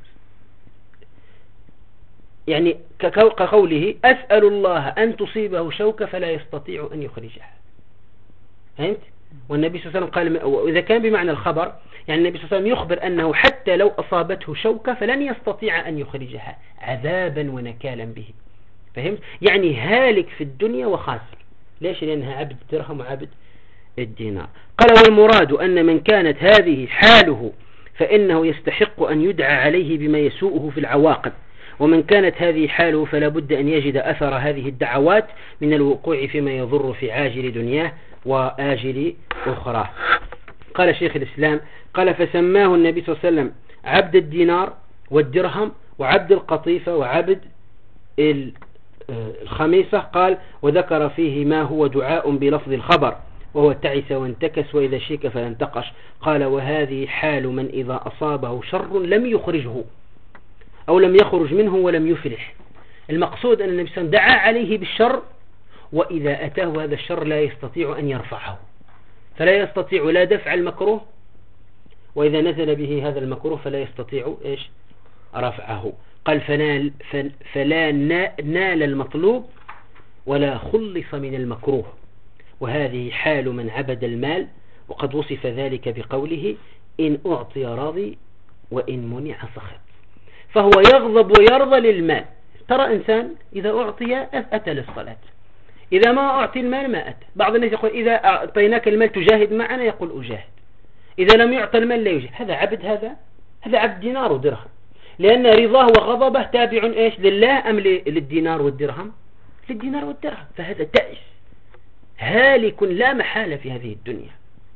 يعني كقوله أسأل الله أن تصيبه شوكة فلا يستطيع أن يخرجها. فهمت؟ والنبي صلى الله عليه وسلم قال، وإذا كان بمعنى الخبر يعني النبي صلى الله عليه وسلم يخبر أنه حتى لو أصابته شوكة فلن يستطيع أن يخرجها عذابا ونكالا به. فهمت؟ يعني هالك في الدنيا وخاسر. ليش؟ لأنها عبد الدرهم وعبد الدينار. قال والمراد أن من كانت هذه حاله فإنه يستحق أن يدعى عليه بما يسوءه في العواقب، ومن كانت هذه حاله فلا بد أن يجد أثر هذه الدعوات من الوقوع فيما يضر في عاجل دنياه وآجل أخرى. قال شيخ الإسلام قال فسماه النبي صلى الله عليه وسلم عبد الدينار والدرهم وعبد القطيفة وعبد الخميصة. قال وذكر فيه ما هو دعاء بلفظ الخبر، وهو تعس وانتكس وإذا شيك فلا انتقش. قال وهذه حال من إذا أصابه شر لم يخرجه أو لم يخرج منه ولم يفلح. المقصود أن النبي صلى الله عليه وسلم دعا عليه بالشر، وإذا أتاه هذا الشر لا يستطيع أن يرفعه، فلا يستطيع لا دفع المكروه، وإذا نزل به هذا المكروه فلا يستطيع رفعه. قال فلا نال المطلوب ولا خلص من المكروه، وهذه حال من عبد المال، وقد وصف ذلك بقوله إن أعطي راضي وإن منع سخط. فهو يغضب ويرضى للمال. ترى إنسان إذا أعطي أتى للصلاة، إذا ما أعطي المال ما أتى. بعض الناس يقول إذا أعطيناك المال تجاهد معنا، يقول أجاهد. إذا لم يعطى المال لا يجاهد. هذا عبد، هذا عبد دينار ودرهم، لأن رضاه وغضبه تابع إيش لله أم للدينار والدرهم؟ للدينار والدرهم. فهذا تأس هالك لا محالة في هذه الدنيا.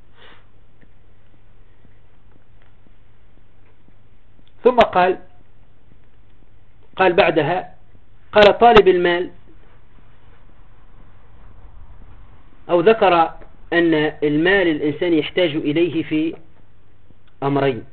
ثم قال بعدها قال طالب المال، أو ذكر أن المال الإنسان يحتاج إليه في أمرين.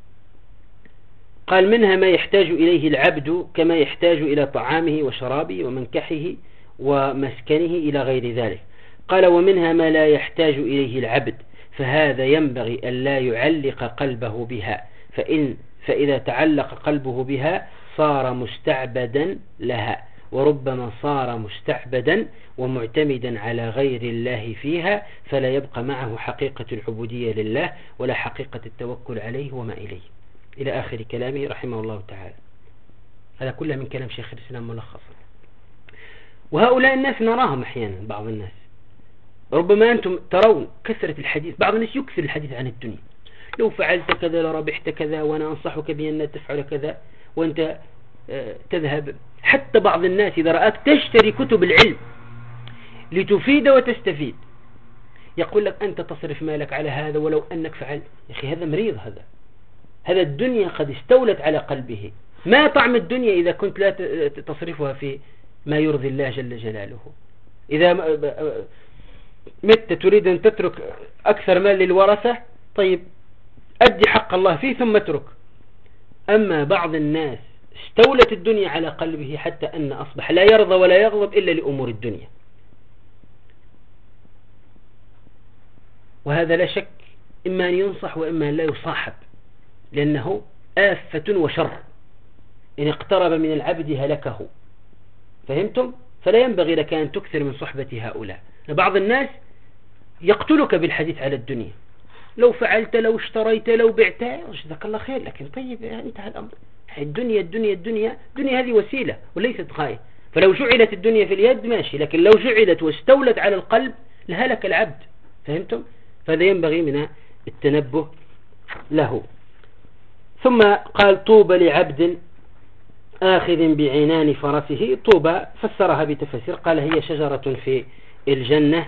قال منها ما يحتاج إليه العبد كما يحتاج إلى طعامه وشرابه ومنكحه ومسكنه إلى غير ذلك. قال ومنها ما لا يحتاج إليه العبد، فهذا ينبغي أن لا يعلق قلبه بها، فإذا تعلق قلبه بها صار مستعبدا لها، وربما صار مستعبدا ومعتمدا على غير الله فيها، فلا يبقى معه حقيقة العبودية لله ولا حقيقة التوكل عليه وما إليه، إلى آخر كلامه رحمه الله تعالى. هذا كله من كلام شيخ الإسلام ملخصا. وهؤلاء الناس نراهم أحيانا، بعض الناس ربما أنتم ترون كثرة الحديث، بعض الناس يكثر الحديث عن الدنيا، لو فعلت كذا لربحت كذا، وأنا أنصحك بأن تفعل كذا، وأنت تذهب. حتى بعض الناس إذا رأك تشتري كتب العلم لتفيد وتستفيد، يقول لك أنت تصرف مالك على هذا ولو أنك فعلت. يا أخي هذا مريض، هذا الدنيا قد استولت على قلبه. ما طعم الدنيا إذا كنت لا تصرفها في ما يرضي الله جل جلاله. إذا مت تريد أن تترك أكثر مال للورثة، طيب أدي حق الله فيه ثم اترك. أما بعض الناس استولت الدنيا على قلبه حتى أن أصبح لا يرضى ولا يغضب إلا لأمور الدنيا، وهذا لا شك إما أن ينصح وإما أن لا يصاحب، لأنه آفة وشر إن اقترب من العبد هلكه. فهمتم؟ فلا ينبغي لك أن تكثر من صحبة هؤلاء. بعض الناس يقتلك بالحديث على الدنيا، لو فعلت لو اشتريت لو بعت، جزاك الله خير، لكن طيب انتهى الأمر. الدنيا الدنيا الدنيا الدنيا هذه وسيلة وليست غاية. فلو جعلت الدنيا في اليد ماشي، لكن لو جعلت واستولت على القلب لهلك العبد. فهمتم؟ فهذا ينبغي من التنبه له. ثم قال طوبى لعبد آخذ بعنان فرسه. طوبى فسرها بتفسير، قال هي شجرة في الجنة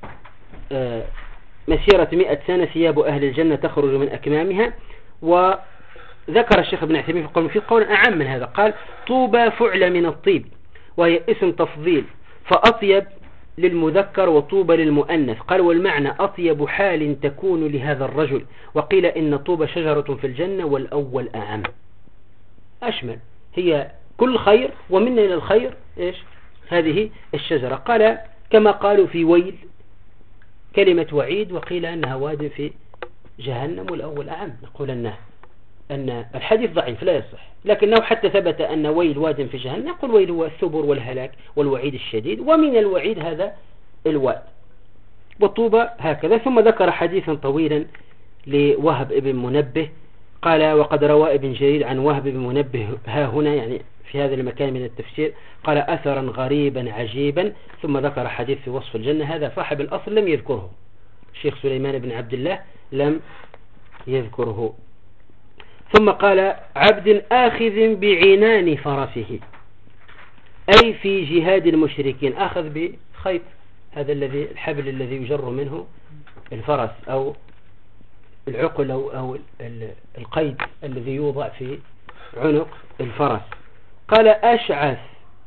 مسيرة 100 سنة، ثياب أهل الجنة تخرج من أكمامها. وذكر الشيخ ابن عثيمين في قول أعم من هذا، قال طوبى فعل من الطيب، وهي اسم تفضيل، فأطيب للمذكر وطوبى للمؤنث. قال والمعنى أطيب حال تكون لهذا الرجل. وقيل إن طوبى شجرة في الجنة، والأول أعم أشمل، هي كل خير ومن إلى الخير إيش هذه الشجرة. قال كما قالوا في ويل كلمة وعيد، وقيل أنها واد في جهنم، والأول أعم. نقول أن الحديث ضعيف لا يصح، لكنه حتى ثبت أن ويل واد في جهنم، نقول ويل هو الثبر والهلاك والوعيد الشديد، ومن الوعيد هذا الواد. والطوبة هكذا. ثم ذكر حديثا طويلا لوهب ابن منبه، قال وقد روى ابن جرير عن وهب بن منبه ها هنا، يعني في هذا المكان من التفسير، قال أثرا غريبا عجيبا، ثم ذكر حديث في وصف الجنة. هذا صاحب الأصل لم يذكره، الشيخ سليمان بن عبد الله لم يذكره. ثم قال عبد آخذ بعنان فرسه، أي في جهاد المشركين، أخذ بخيط، هذا الحبل الذي يجر منه الفرس، أو العقل أو القيد الذي يوضع في عنق الفرس. قال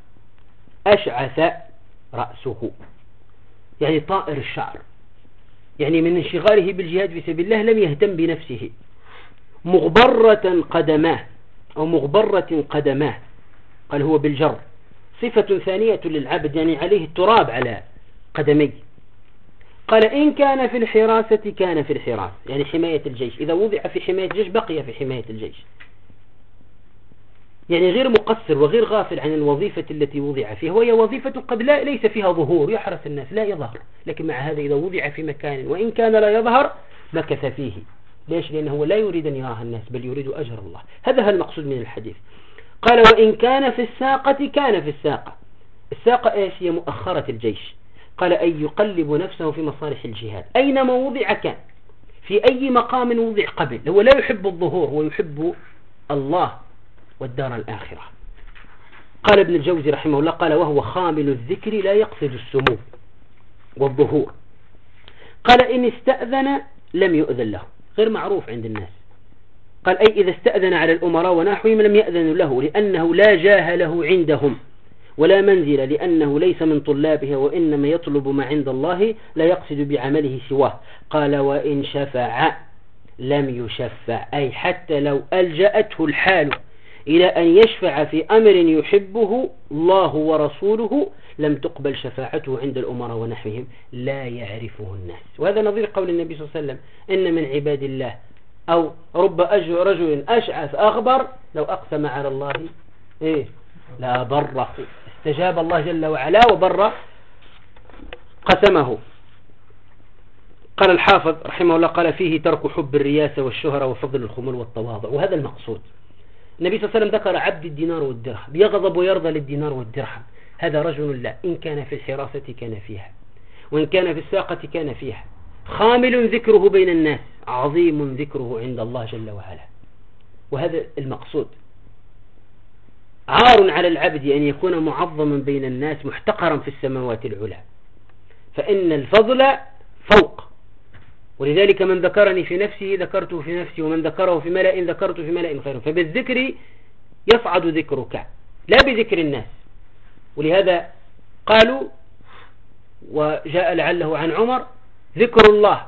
أشعث رأسه، يعني طائر الشعر، يعني من انشغاله بالجهاد في سبيل الله لم يهتم بنفسه. مغبرة قدماه أو مغبرة قدماه، قال هو بالجر، صفة ثانية للعبد، يعني عليه التراب على قدميه. قال إن كان في الحراسة كان في الحراسة، يعني حماية الجيش، إذا وضع في حماية الجيش بقي في حماية الجيش، يعني غير مقصر وغير غافل عن الوظيفة التي وضع فيها، وهي وظيفة قد ليس فيها ظهور، يحرس الناس لا يظهر، لكن مع هذا إذا وضع في مكان وإن كان لا يظهر مكث فيه. ليش؟ لأنه لا يريد أن يراها الناس بل يريد أجر الله. هذا هو المقصود من الحديث. قال وإن كان في الساقة كان في الساقة. الساقة إيش؟ هي مؤخرة الجيش. قال أي يقلب نفسه في مصالح الجهاد، أينما وضع كان، في أي مقام وضع قبل. هو لا يحب الظهور، هو يحب الله والدار الآخرة. قال ابن الجوزي رحمه الله، قال وهو خامل الذكر لا يقصد السمو والظهور. قال إن استأذن لم يؤذن له، غير معروف عند الناس. قال أي إذا استأذن على الأمراء ونحوهم لم يأذنوا له، لأنه لا جاه له عندهم ولا منزل، لأنه ليس من طلابها، وإنما يطلب ما عند الله لا يقصد بعمله سواه. قال وإن شفع لم يشفع، أي حتى لو ألجأته الحال إلى أن يشفع في أمر يحبه الله ورسوله لم تقبل شفاعته عند الأمراء ونحوهم، لا يعرفه الناس. وهذا نظير قول النبي صلى الله عليه وسلم إن من عباد الله أو رب رجل أشعث أغبر لو أقسم على الله لا بره، استجاب الله جل وعلا وبر قسمه. قال الحافظ رحمه الله، قال فيه ترك حب الرياسة والشهرة وفضل الخمول والتواضع، وهذا المقصود. النبي صلى الله عليه وسلم ذكر عبد الدينار والدرهم، يغضب ويرضى للدينار والدرهم. هذا رجل لا، إن كان في الحراسة كان فيها، وإن كان في الساقة كان فيها، خامل ذكره بين الناس، عظيم ذكره عند الله جل وعلا. وهذا المقصود. عار على العبد أن يكون معظما بين الناس محتقرا في السماوات العلى، فإن الفضل فوق. ولذلك من ذكرني في نفسه ذكرته في نفسي، ومن ذكره في ملأ ذكرته في ملأ خير. فبالذكر يصعد ذكرك لا بذكر الناس. ولهذا قالوا وجاء لعله عن عمر ذكر الله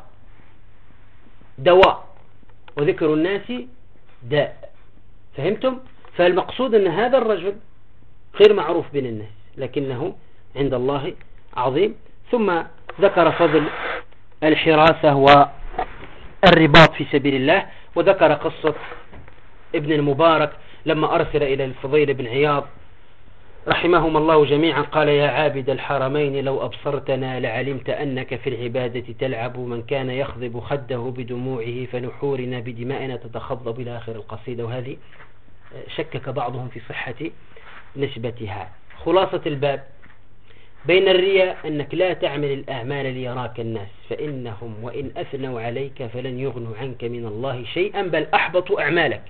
دواء وذكر الناس داء. فهمتم؟ فالمقصود أن هذا الرجل غير معروف بين الناس لكنه عند الله عظيم. ثم ذكر فضل الحراسة والرباط في سبيل الله، وذكر قصة ابن المبارك لما أرسل إلى الفضيل بن عياض رحمهم الله جميعا، قال يا عابد الحرمين لو أبصرتنا لعلمت أنك في العبادة تلعب، من كان يخضب خده بدموعه فنحورنا بدمائنا تتخضب إلى آخر القصيدة. وهذه شكك بعضهم في صحة نسبتها. خلاصة الباب بين الرياء أنك لا تعمل الأعمال ليراك الناس، فإنهم وإن أثنوا عليك فلن يغنوا عنك من الله شيئا، بل أحبطوا أعمالك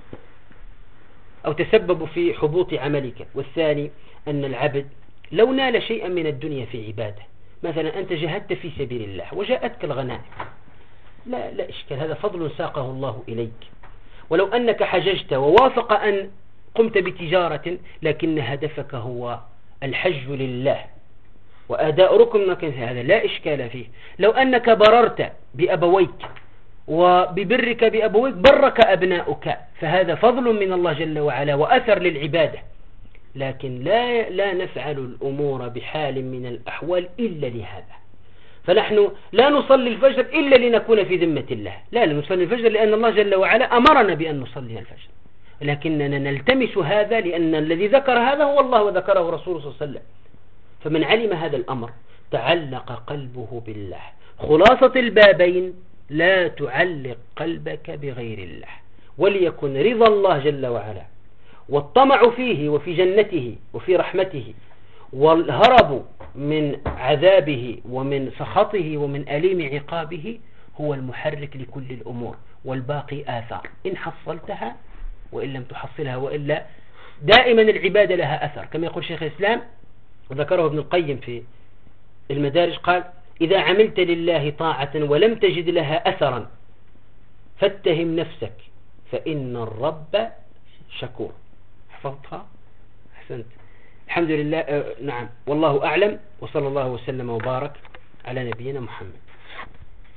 أو تسببوا في حبوط عملك. والثاني أن العبد لو نال شيئا من الدنيا في عباده، مثلا أنت جهدت في سبيل الله وجاءتك الغنائم، لا إشكال، هذا فضل ساقه الله إليك. ولو أنك حججت ووافق أن قمت بتجارة لكن هدفك هو الحج لله وأداء ركن مكان، هذا لا إشكال فيه. لو أنك بررت بأبويك وببرك بأبويك برك أبناؤك، فهذا فضل من الله جل وعلا وأثر للعبادة. لكن لا نفعل الأمور بحال من الأحوال إلا لهذا. فنحن لا نصلي الفجر إلا لنكون في ذمة الله، لا نصلي الفجر لأن الله جل وعلا أمرنا بأن نصلي الفجر، لكننا نلتمس هذا لأن الذي ذكر هذا هو الله وذكره رسوله صلى الله عليه وسلم. فمن علم هذا الأمر تعلق قلبه بالله. خلاصة البابين لا تعلق قلبك بغير الله، وليكن رضا الله جل وعلا والطمع فيه وفي جنته وفي رحمته والهرب من عذابه ومن سخطه ومن أليم عقابه هو المحرك لكل الأمور، والباقي آثار إن حصلتها وإن لم تحصلها، وإلا دائما العبادة لها أثر. كما يقول شيخ الإسلام وذكره ابن القيم في المدارج، قال إذا عملت لله طاعة ولم تجد لها أثرا فاتهم نفسك فإن الرب شكور. حفظتها؟ أحسنت، الحمد لله. نعم، والله أعلم، وصلى الله وسلم وبارك على نبينا محمد.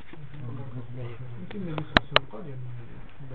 النبي صلى الله عليه وسلم قال يعني